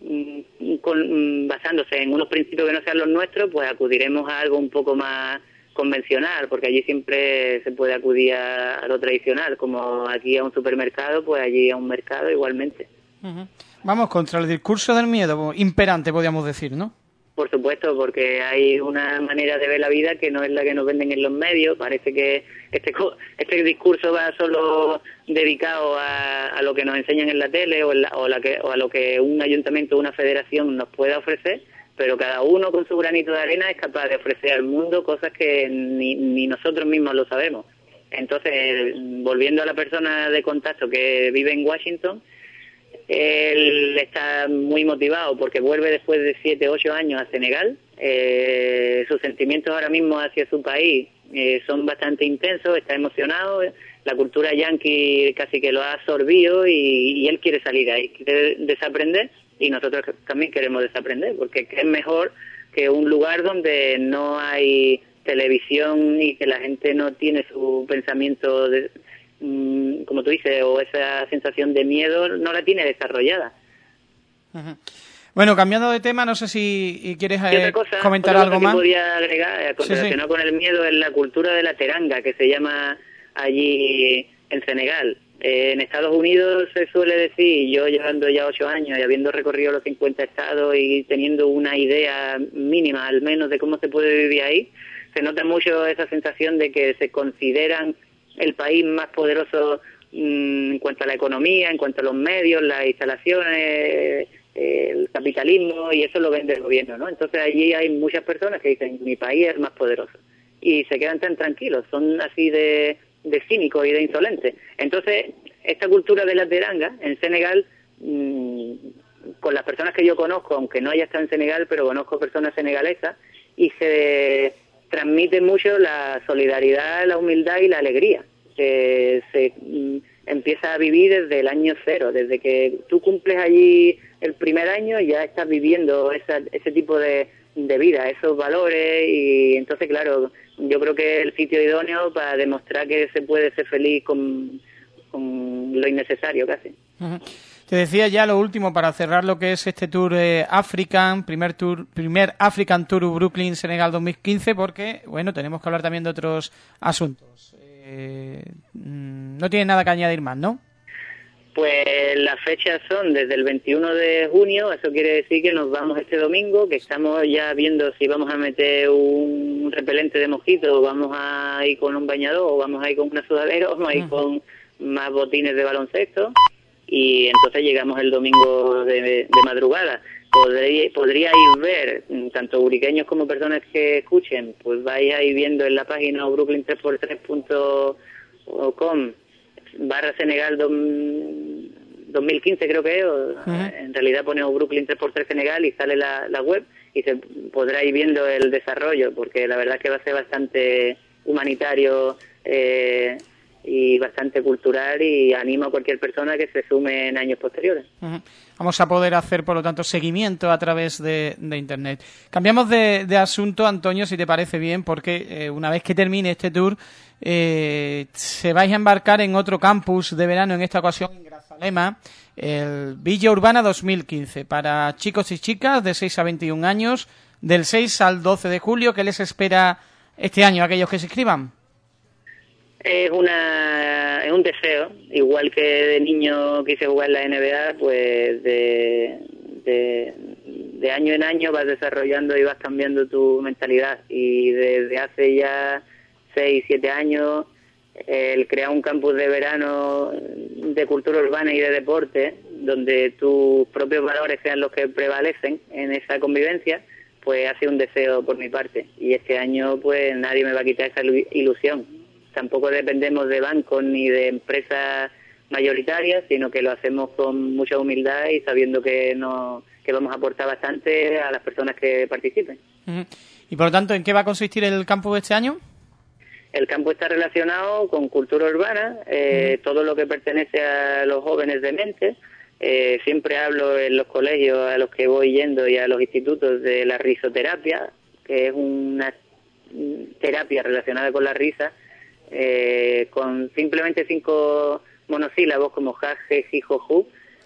con, basándose en unos principios que no sean los nuestros, pues acudiremos a algo un poco más convencional, porque allí siempre se puede acudir a, a lo tradicional, como aquí a un supermercado, pues allí a un mercado igualmente. Uh-huh. Vamos, contra el discurso del miedo imperante, podríamos decir, ¿no? Por supuesto, porque hay una manera de ver la vida que no es la que nos venden en los medios. Parece que este este discurso va solo dedicado a, a lo que nos enseñan en la tele o, en la, o, la que, o a lo que un ayuntamiento o una federación nos pueda ofrecer, pero cada uno con su granito de arena es capaz de ofrecer al mundo cosas que ni, ni nosotros mismos lo sabemos. Entonces, volviendo a la persona de contacto que vive en Washington, él está muy motivado porque vuelve después de siete, ocho años a Senegal. Eh, sus sentimientos ahora mismo hacia su país eh, son bastante intensos, está emocionado, la cultura yanqui casi que lo ha absorbido y, y él quiere salir ahí, quiere desaprender y nosotros también queremos desaprender, porque es mejor que un lugar donde no hay televisión y que la gente no tiene su pensamiento, de, mmm, como tú dices, o esa sensación de miedo, no la tiene desarrollada. Uh-huh. Bueno, cambiando de tema, no sé si quieres eh, cosa, comentar otra algo cosa que más. Podría agregar, eh, relacionado sí, sí. con el miedo, es la cultura de la teranga, que se llama allí en Senegal. Eh, en Estados Unidos se suele decir, yo llevando ya ocho años y habiendo recorrido los cincuenta estados y teniendo una idea mínima al menos de cómo se puede vivir ahí, se nota mucho esa sensación de que se consideran el país más poderoso mmm, en cuanto a la economía, en cuanto a los medios, las instalaciones, el capitalismo, y eso lo vende el gobierno, ¿no? Entonces allí hay muchas personas que dicen mi país es más poderoso y se quedan tan tranquilos, son así de, de cínicos y de insolentes. Entonces esta cultura de la teranga en Senegal, mmm, con las personas que yo conozco, aunque no haya estado en Senegal, pero conozco personas senegalesas, y se transmite mucho la solidaridad, la humildad y la alegría que se mmm, empieza a vivir desde el año cero, desde que tú cumples allí el primer año ya estás viviendo esa, ese tipo de, de vida, esos valores, y entonces claro, yo creo que es el sitio idóneo para demostrar que se puede ser feliz con, con lo innecesario casi. Uh-huh. Te decía ya lo último para cerrar lo que es este Tour eh, African, primer tour, primer African Tour Brooklyn Senegal dos mil quince, porque bueno, tenemos que hablar también de otros asuntos. Eh, no tiene nada que añadir más, ¿no? Pues las fechas son desde el veintiuno de junio, eso quiere decir que nos vamos este domingo, que estamos ya viendo si vamos a meter un repelente de mosquito, o vamos a ir con un bañador, o vamos a ir con una sudadera, o vamos a ir con más botines de baloncesto, y entonces llegamos el domingo de, de madrugada. Podría, podríais ver, tanto uriqueños como personas que escuchen, pues vais a ir viendo en la página brooklyn tres por tres punto com barra Senegal dos mil quince creo que es, o, uh-huh. En realidad ponemos Brooklyn tres por tres Senegal y sale la, la web y se podrá ir viendo el desarrollo, porque la verdad es que va a ser bastante humanitario eh, y bastante cultural, y animo a cualquier persona que se sume en años posteriores. Uh-huh. Vamos a poder hacer, por lo tanto, seguimiento a través de, de Internet. Cambiamos de, de asunto, Antonio, si te parece bien, porque eh, una vez que termine este tour, eh, se vais a embarcar en otro campus de verano, en esta ocasión en Grazalema, el Villa Urbana dos mil quince, para chicos y chicas de seis a veintiún años, del seis al doce de julio. ¿Qué les espera este año a aquellos que se inscriban? Es una es un deseo, igual que de niño quise jugar en la N B A, pues de, de, de año en año vas desarrollando y vas cambiando tu mentalidad, y desde hace ya seis, siete años el crear un campus de verano de cultura urbana y de deporte, donde tus propios valores sean los que prevalecen en esa convivencia, pues ha sido un deseo por mi parte, y este año pues nadie me va a quitar esa ilusión. Tampoco dependemos de bancos ni de empresas mayoritarias, sino que lo hacemos con mucha humildad y sabiendo que no, que vamos a aportar bastante a las personas que participen. Uh-huh. Y por lo tanto, ¿en qué va a consistir el campus de este año? El campus está relacionado con cultura urbana, eh, uh-huh. todo lo que pertenece a los jóvenes de mente. Eh, siempre hablo en los colegios a los que voy yendo y a los institutos de la risoterapia, que es una terapia relacionada con la risa, Eh, con simplemente cinco monosílabos como ja, je, ji, jo, ju.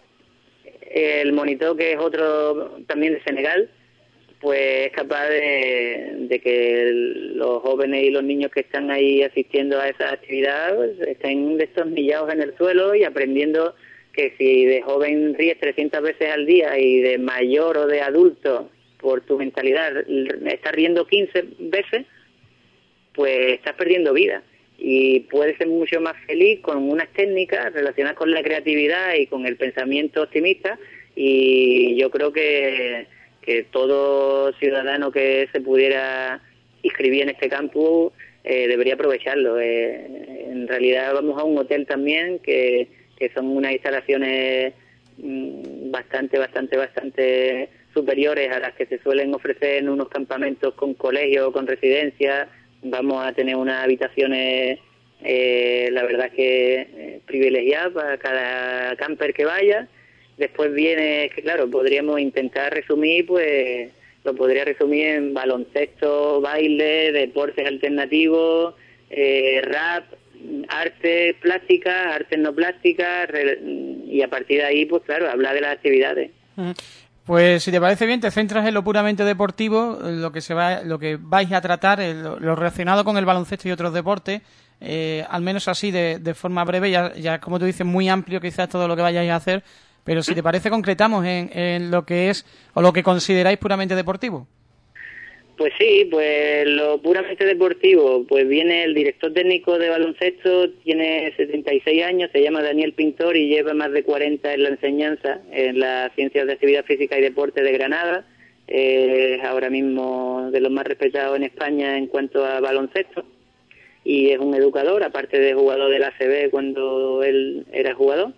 El monitor, que es otro también de Senegal, pues es capaz de, de que los jóvenes y los niños que están ahí asistiendo a esa actividad pues, estén destornillados en el suelo y aprendiendo que si de joven ríes trescientas veces al día y de mayor o de adulto por tu mentalidad estás riendo quince veces, pues estás perdiendo vida. Y puede ser mucho más feliz con unas técnicas relacionadas con la creatividad y con el pensamiento optimista, y yo creo que, que todo ciudadano que se pudiera inscribir en este campus eh, debería aprovecharlo. Eh, en realidad vamos a un hotel también que, que son unas instalaciones mmm, bastante, bastante, bastante superiores a las que se suelen ofrecer en unos campamentos con colegios o con residencias. Vamos a tener unas habitaciones Eh, la verdad es que eh, privilegiada para cada camper que vaya. Después viene, que claro, podríamos intentar resumir, pues lo podría resumir en baloncesto, baile, deportes alternativos, eh, rap, artes plásticas, artes no plásticas, y a partir de ahí, pues claro, hablar de las actividades. Pues si te parece bien, te centras en lo puramente deportivo, lo que se va, lo que vais a tratar, lo, lo relacionado con el baloncesto y otros deportes, eh, al menos así de, de forma breve, ya, ya como tú dices, muy amplio quizás todo lo que vayáis a hacer, pero si te parece concretamos en, en lo que es, o lo que consideráis puramente deportivo. Pues sí, pues lo puramente deportivo, pues viene el director técnico de baloncesto, tiene setenta y seis años, se llama Daniel Pintor y lleva más de cuarenta en la enseñanza en las ciencias de actividad física y deporte de Granada. Eh, es ahora mismo de los más respetados en España en cuanto a baloncesto y es un educador, aparte de jugador del A C B cuando él era jugador.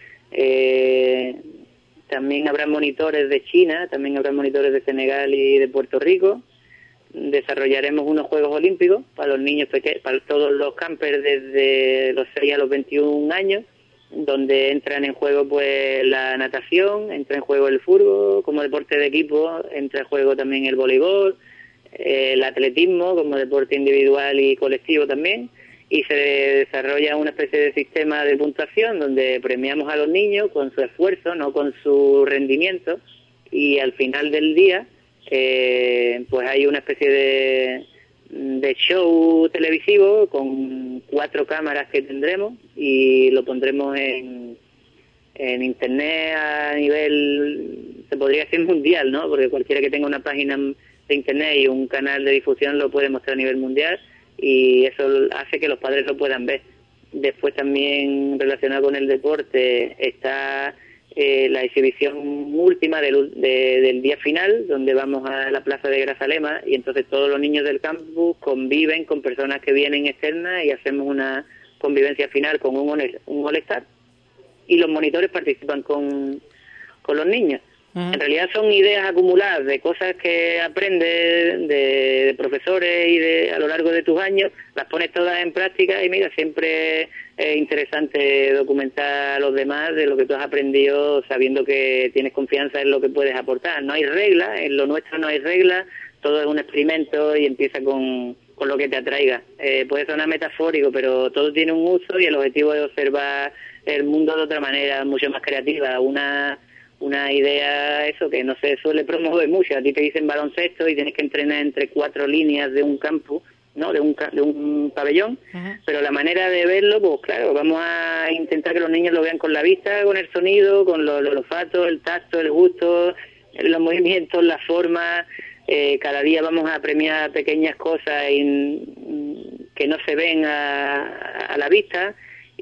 Eh, también habrá monitores de China, también habrá monitores de Senegal y de Puerto Rico. Desarrollaremos unos Juegos Olímpicos para los niños pequeños, para todos los campers desde los seis a los veintiún años, donde entran en juego pues la natación, entra en juego el fútbol como deporte de equipo, entra en juego también el voleibol, eh, el atletismo como deporte individual y colectivo también, y se desarrolla una especie de sistema de puntuación donde premiamos a los niños con su esfuerzo, no con su rendimiento, y al final del día Eh, pues hay una especie de, de show televisivo con cuatro cámaras que tendremos y lo pondremos en, en internet a nivel, se podría decir mundial, ¿no? Porque cualquiera que tenga una página de internet y un canal de difusión lo puede mostrar a nivel mundial y eso hace que los padres lo puedan ver. Después también relacionado con el deporte está Eh, la exhibición última del, de, del día final, donde vamos a la plaza de Grazalema y entonces todos los niños del campus conviven con personas que vienen externas y hacemos una convivencia final con un, un all-star y los monitores participan con, con los niños. Uh-huh. En realidad son ideas acumuladas de cosas que aprendes de, de profesores y de a lo largo de tus años, las pones todas en práctica y mira, siempre es interesante documentar a los demás de lo que tú has aprendido sabiendo que tienes confianza en lo que puedes aportar. No hay reglas, en lo nuestro no hay reglas, todo es un experimento y empieza con, con lo que te atraiga. Eh, puede sonar metafórico, pero todo tiene un uso y el objetivo es observar el mundo de otra manera, mucho más creativa, una... una idea, eso, que no se suele promover mucho. A ti te dicen baloncesto y tienes que entrenar entre cuatro líneas de un campo, ¿no? De un, de un pabellón, uh-huh. Pero la manera de verlo, pues claro, vamos a intentar que los niños lo vean con la vista, con el sonido, con los, los olfatos, el tacto, el gusto, los movimientos, la forma. Eh, cada día vamos a premiar pequeñas cosas in, que no se ven a, a la vista.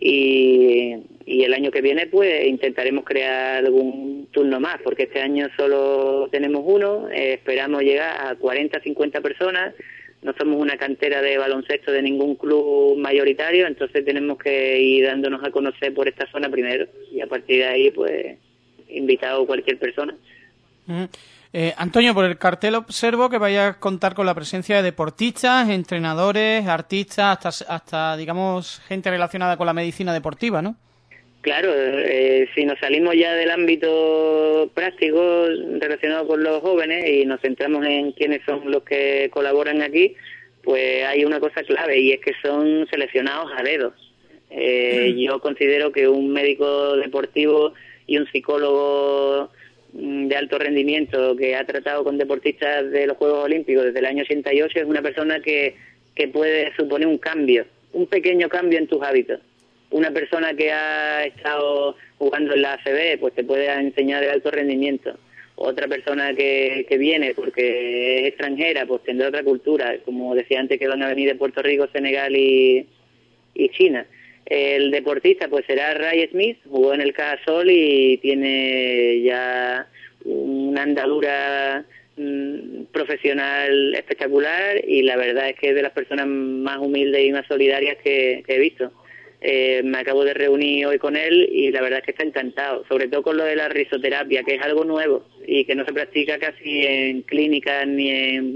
Y, y el año que viene pues intentaremos crear algún turno más, porque este año solo tenemos uno, eh, esperamos llegar a cuarenta, cincuenta personas, no somos una cantera de baloncesto de ningún club mayoritario, entonces tenemos que ir dándonos a conocer por esta zona primero, y a partir de ahí pues invitado cualquier persona. Uh-huh. Eh, Antonio, por el cartel observo que vaya a contar con la presencia de deportistas, entrenadores, artistas, hasta, hasta digamos, gente relacionada con la medicina deportiva, ¿no? Claro, eh, si nos salimos ya del ámbito práctico relacionado con los jóvenes y nos centramos en quiénes son los que colaboran aquí, pues hay una cosa clave y es que son seleccionados a dedos. Eh, yo considero que un médico deportivo y un psicólogo de alto rendimiento que ha tratado con deportistas de los Juegos Olímpicos desde el año ochenta y ocho es una persona que, que puede suponer un cambio, un pequeño cambio en tus hábitos. Una persona que ha estado jugando en la A C B pues te puede enseñar de alto rendimiento. Otra persona que, que viene porque es extranjera pues tendrá otra cultura, como decía antes que van a venir de Puerto Rico, Senegal y, y China. El deportista pues será Ray Smith, jugó en el Cajasol y tiene ya una andadura mmm, profesional espectacular y la verdad es que es de las personas más humildes y más solidarias que, que he visto. Eh, me acabo de reunir hoy con él y la verdad es que está encantado, sobre todo con lo de la risoterapia, que es algo nuevo y que no se practica casi en clínicas ni en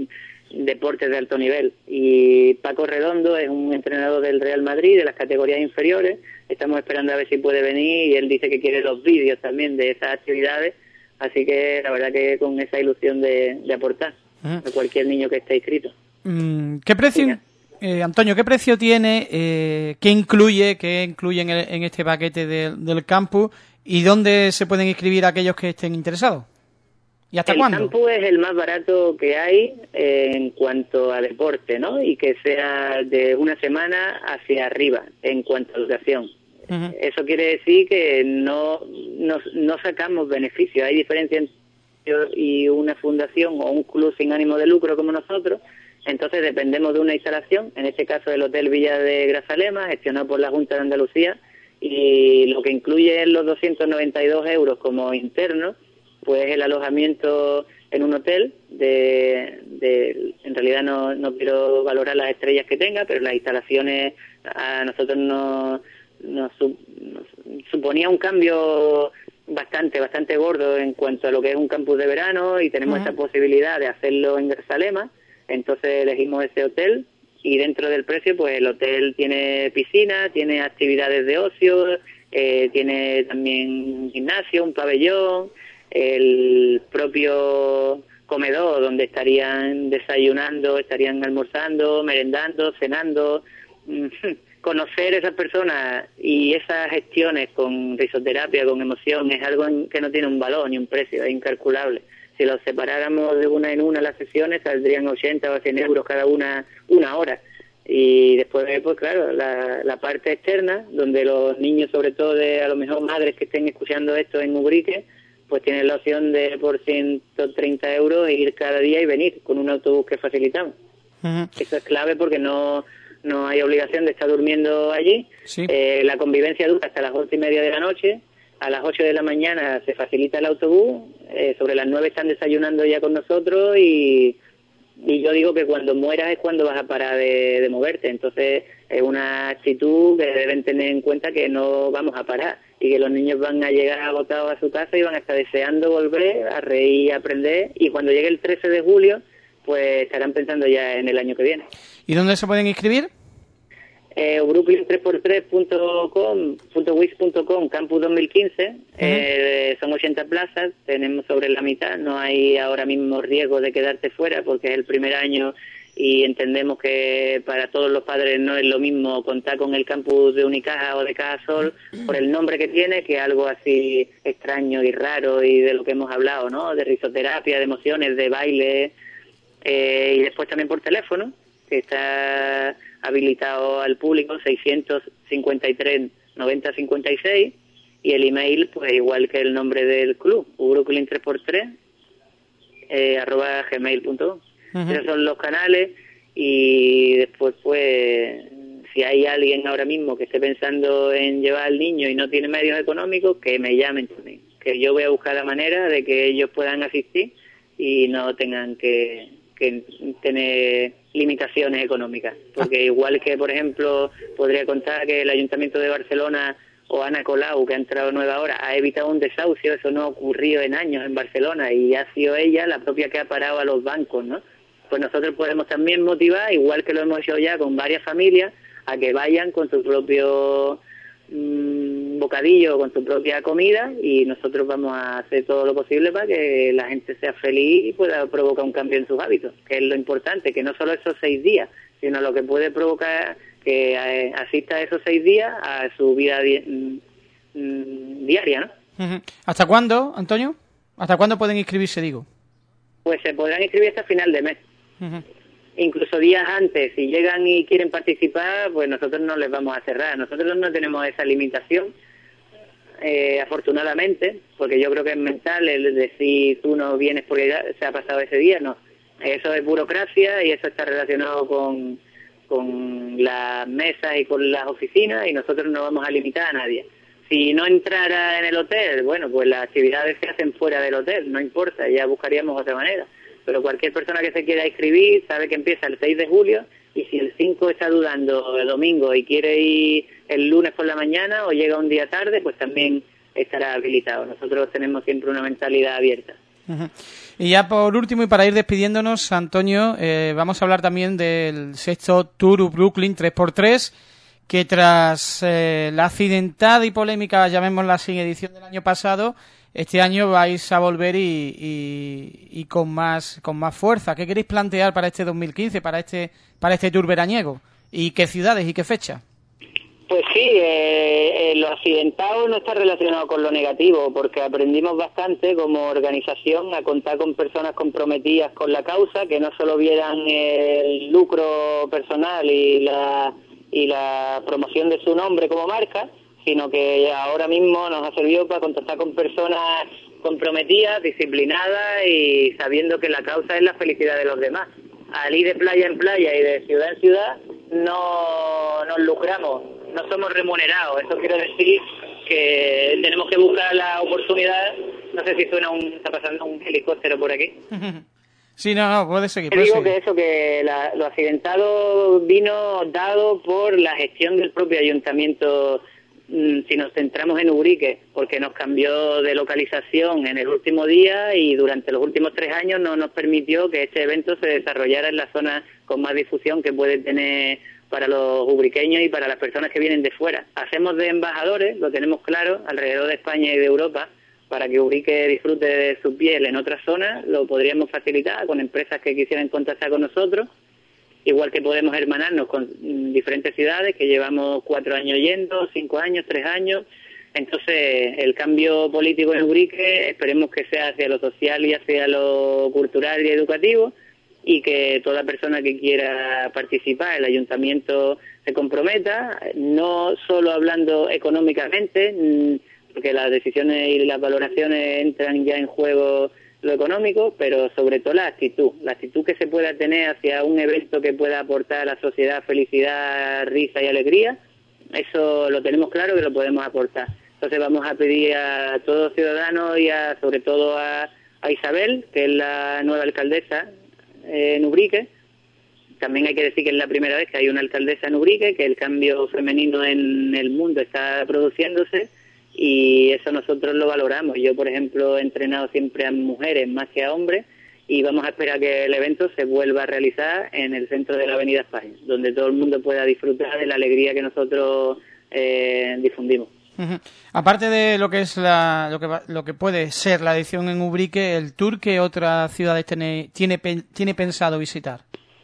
deportes de alto nivel. Y Paco Redondo es un entrenador del Real Madrid, de las categorías inferiores. Estamos esperando a ver si puede venir y él dice que quiere los vídeos también de esas actividades. Así que la verdad que con esa ilusión de, de aportar uh-huh. a cualquier niño que esté inscrito. Mm, ¿Qué precio, eh, Antonio, qué precio tiene, eh, qué incluye, qué incluye en, el, en este paquete de, del campus y dónde se pueden inscribir aquellos que estén interesados? ¿Y hasta el cuándo? El campus es el más barato que hay eh, en cuanto a deporte, ¿no? Y que sea de una semana hacia arriba en cuanto a duración. Uh-huh. Eso quiere decir que no, no, no sacamos beneficios. Hay diferencia entre y una fundación o un club sin ánimo de lucro como nosotros. Entonces dependemos de una instalación, en este caso el Hotel Villa de Grazalema, gestionado por la Junta de Andalucía, y lo que incluye en los doscientos noventa y dos euros como interno, pues el alojamiento en un hotel, de, de en realidad no, no quiero valorar las estrellas que tenga, pero las instalaciones a nosotros nos, nos, nos suponía un cambio bastante, bastante gordo en cuanto a lo que es un campus de verano, y tenemos uh-huh. esa posibilidad de hacerlo en Grazalema. Entonces elegimos ese hotel y dentro del precio pues el hotel tiene piscina, tiene actividades de ocio, eh, tiene también un gimnasio, un pabellón, el propio comedor donde estarían desayunando, estarían almorzando, merendando, cenando. Conocer a esas personas y esas gestiones con risoterapia, con emoción, es algo que no tiene un valor ni un precio, es incalculable. Si los separáramos de una en una las sesiones, saldrían ochenta o cien euros cada una, una hora. Y después, pues claro, la, la parte externa, donde los niños, sobre todo de a lo mejor madres que estén escuchando esto en Ubrique, pues tienen la opción de por ciento treinta euros ir cada día y venir con un autobús que facilitamos. Uh-huh. Eso es clave porque no, no hay obligación de estar durmiendo allí. Sí. Eh, la convivencia dura hasta las ocho y media de la noche. A las ocho de la mañana se facilita el autobús, eh, sobre las nueve están desayunando ya con nosotros y, y yo digo que cuando mueras es cuando vas a parar de, de moverte. Entonces es una actitud que deben tener en cuenta, que no vamos a parar y que los niños van a llegar agotados a su casa y van a estar deseando volver a reír, a aprender, y cuando llegue el trece de julio pues estarán pensando ya en el año que viene. ¿Y dónde se pueden inscribir? Eh, Brooklyn tres por tres punto com, .wix punto com, Campus dos mil quince, uh-huh. eh, son ochenta plazas, tenemos sobre la mitad, no hay ahora mismo riesgo de quedarte fuera porque es el primer año y entendemos que para todos los padres no es lo mismo contar con el campus de Unicaja o de Cajasol por el nombre que tiene, que algo así extraño y raro y de lo que hemos hablado, ¿no? De risoterapia, de emociones, de baile, eh, y después también por teléfono, que está habilitado al público, seiscientos cincuenta y tres noventa cincuenta y seis, y el email pues igual que el nombre del club, Brooklyn tres por tres eh, arroba gmail punto com. Uh-huh. Esos son los canales, y después pues si hay alguien ahora mismo que esté pensando en llevar al niño y no tiene medios económicos, que me llamen también, que yo voy a buscar la manera de que ellos puedan asistir y no tengan que, que tener limitaciones económicas, porque igual que por ejemplo podría contar que el Ayuntamiento de Barcelona o Ana Colau, que ha entrado nueva ahora, ha evitado un desahucio, eso no ha ocurrido en años en Barcelona y ha sido ella la propia que ha parado a los bancos, ¿no? Pues nosotros podemos también motivar, igual que lo hemos hecho ya con varias familias, a que vayan con su propio mmm, bocadillo, con su propia comida, y nosotros vamos a hacer todo lo posible para que la gente sea feliz y pueda provocar un cambio en sus hábitos, que es lo importante, que no solo esos seis días, sino lo que puede provocar que eh, asista esos seis días a su vida di- mmm, diaria, ¿no? Uh-huh. ¿Hasta cuándo, Antonio? ¿Hasta cuándo pueden inscribirse, digo? Pues se podrán inscribir hasta final de mes. Uh-huh. Incluso días antes, si llegan y quieren participar, pues nosotros no les vamos a cerrar. Nosotros no tenemos esa limitación, eh, afortunadamente, porque yo creo que es mental el decir tú no vienes porque se ha pasado ese día, no. Eso es burocracia y eso está relacionado con, con las mesas y con las oficinas, y nosotros no vamos a limitar a nadie. Si no entrara en el hotel, bueno, pues las actividades se hacen fuera del hotel, no importa, ya buscaríamos otra manera. Pero cualquier persona que se quiera inscribir sabe que empieza el seis de julio, y si el cinco está dudando el domingo y quiere ir el lunes por la mañana o llega un día tarde, pues también estará habilitado. Nosotros tenemos siempre una mentalidad abierta. Uh-huh. Y ya por último, y para ir despidiéndonos, Antonio, eh, vamos a hablar también del sexto Tour Brooklyn tres por tres, que tras eh, la accidentada y polémica, llamémosla así, edición del año pasado, este año vais a volver y, y, y con más con más fuerza. ¿Qué queréis plantear para este dos mil quince, para este para este Tour veraniego? ¿Y qué ciudades y qué fecha? Pues sí, eh, eh, lo accidentado no está relacionado con lo negativo, porque aprendimos bastante como organización a contar con personas comprometidas con la causa, que no solo vieran el lucro personal y la y la promoción de su nombre como marca, sino que ahora mismo nos ha servido para contactar con personas comprometidas, disciplinadas y sabiendo que la causa es la felicidad de los demás. Al ir de playa en playa y de ciudad en ciudad no nos lucramos, no somos remunerados. Eso quiere decir que tenemos que buscar la oportunidad. No sé si suena un, está pasando un helicóptero por aquí. Sí, no, no, puede seguir. Te puede digo seguir. que eso, que la, lo accidentado vino dado por la gestión del propio ayuntamiento. Si nos centramos en Ubrique, porque nos cambió de localización en el último día y durante los últimos tres años no nos permitió que este evento se desarrollara en la zona con más difusión que puede tener para los ubriqueños y para las personas que vienen de fuera. Hacemos de embajadores, lo tenemos claro, alrededor de España y de Europa, para que Ubrique disfrute de su piel en otras zonas. Lo podríamos facilitar con empresas que quisieran contactar con nosotros, igual que podemos hermanarnos con diferentes ciudades que llevamos cuatro años yendo, cinco años, tres años. Entonces, el cambio político en Ubrique esperemos que sea hacia lo social y hacia lo cultural y educativo, y que toda persona que quiera participar, el ayuntamiento se comprometa, no solo hablando económicamente, porque las decisiones y las valoraciones entran ya en juego lo económico, pero sobre todo la actitud, la actitud que se pueda tener hacia un evento que pueda aportar a la sociedad felicidad, risa y alegría. Eso lo tenemos claro que lo podemos aportar. Entonces vamos a pedir a todos los ciudadanos y a, sobre todo a, a Isabel, que es la nueva alcaldesa eh, en Ubrique. También hay que decir que es la primera vez que hay una alcaldesa en Ubrique, que el cambio femenino en el mundo está produciéndose, y eso nosotros lo valoramos. Yo, por ejemplo, he entrenado siempre a mujeres más que a hombres, y vamos a esperar que el evento se vuelva a realizar en el centro de la Avenida España, donde todo el mundo pueda disfrutar de la alegría que nosotros eh, difundimos. Uh-huh. Aparte de lo que es la, lo que va, lo que puede ser la edición en Ubrique, el tour, ¿qué otras ciudades tiene tiene tiene pensado visitar?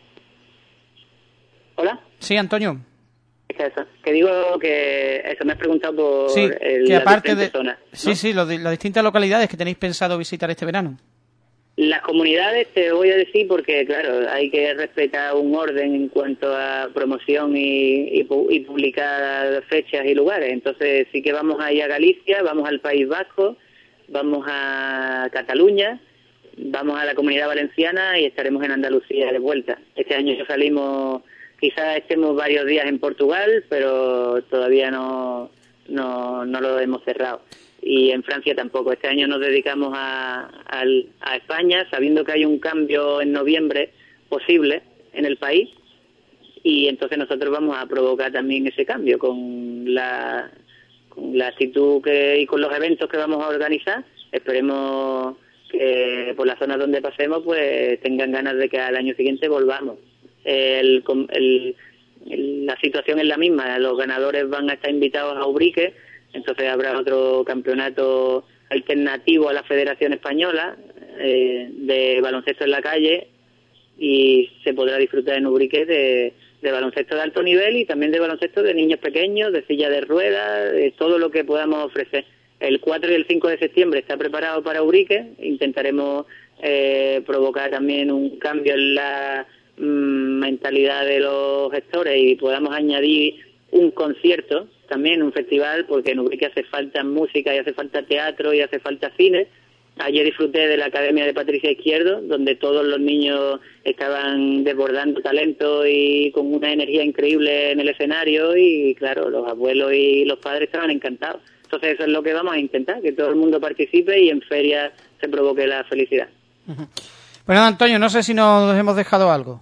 ¿Hola? Sí, Antonio. Eso, que digo que eso me has preguntado por sí, el, que aparte las de zonas, ¿no? sí, sí, los, las distintas localidades que tenéis pensado visitar este verano. Las comunidades te voy a decir porque, claro, hay que respetar un orden en cuanto a promoción y, y, y publicar fechas y lugares. Entonces sí que vamos a ir a Galicia, vamos al País Vasco, vamos a Cataluña, vamos a la Comunidad Valenciana y estaremos en Andalucía de vuelta. Este año ya salimos... Quizás estemos varios días en Portugal, pero todavía no, no, no lo hemos cerrado. Y en Francia tampoco. Este año nos dedicamos a, a, a España, sabiendo que hay un cambio en noviembre posible en el país, y entonces nosotros vamos a provocar también ese cambio con la, con la actitud que, y con los eventos que vamos a organizar. Esperemos que por las zonas donde pasemos pues tengan ganas de que al año siguiente volvamos. El, el, el, la situación es la misma, los ganadores van a estar invitados a Ubrique, entonces habrá otro campeonato alternativo a la Federación Española eh, de baloncesto en la calle, y se podrá disfrutar en Ubrique de, de baloncesto de alto nivel y también de baloncesto de niños pequeños, de silla de ruedas, de todo lo que podamos ofrecer. El cuatro y el cinco de septiembre está preparado para Ubrique, intentaremos eh, provocar también un cambio en la mentalidad de los gestores y podamos añadir un concierto, también un festival, porque en Ubrique hace falta música y hace falta teatro y hace falta cine. Ayer disfruté de la Academia de Patricia Izquierdo, donde todos los niños estaban desbordando talento y con una energía increíble en el escenario, y claro, los abuelos y los padres estaban encantados. Entonces eso es lo que vamos a intentar, que todo el mundo participe y en feria se provoque la felicidad. Uh-huh. Bueno, Antonio, no sé si nos hemos dejado algo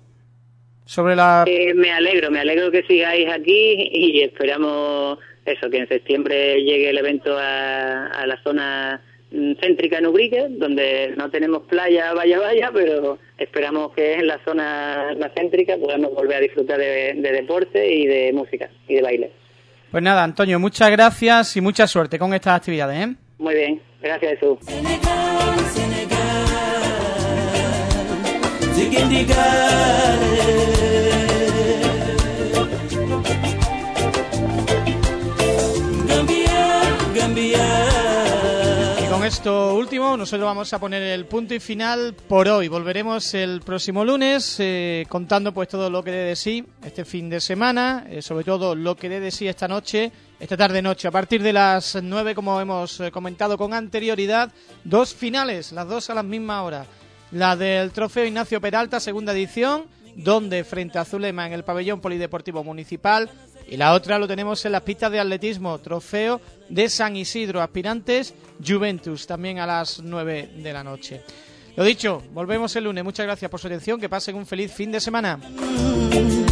sobre la... Eh, me alegro, me alegro que sigáis aquí y esperamos eso, que en septiembre llegue el evento a, a la zona céntrica en Ubrique, donde no tenemos playa, vaya, vaya, pero esperamos que en la zona más céntrica podamos volver a disfrutar de, de deporte y de música y de baile. Pues nada, Antonio, muchas gracias y mucha suerte con estas actividades, ¿eh? Muy bien, gracias, Jesús. Senegal, Senegal, Gambia, Gambia. Con esto último, nosotros vamos a poner el punto y final por hoy. Volveremos el próximo lunes eh, contando pues todo lo que dé de sí este fin de semana, eh, sobre todo lo que dé de sí esta noche, esta tarde-noche. A partir de las nueve, como hemos eh, comentado con anterioridad, dos finales, las dos a la misma hora. La del Trofeo Ignacio Peralta, segunda edición, donde frente a Zulema en el Pabellón Polideportivo Municipal, y la otra lo tenemos en las pistas de atletismo, Trofeo de San Isidro, aspirantes Juventus, también a las nueve de la noche. Lo dicho, volvemos el lunes. Muchas gracias por su atención, que pasen un feliz fin de semana.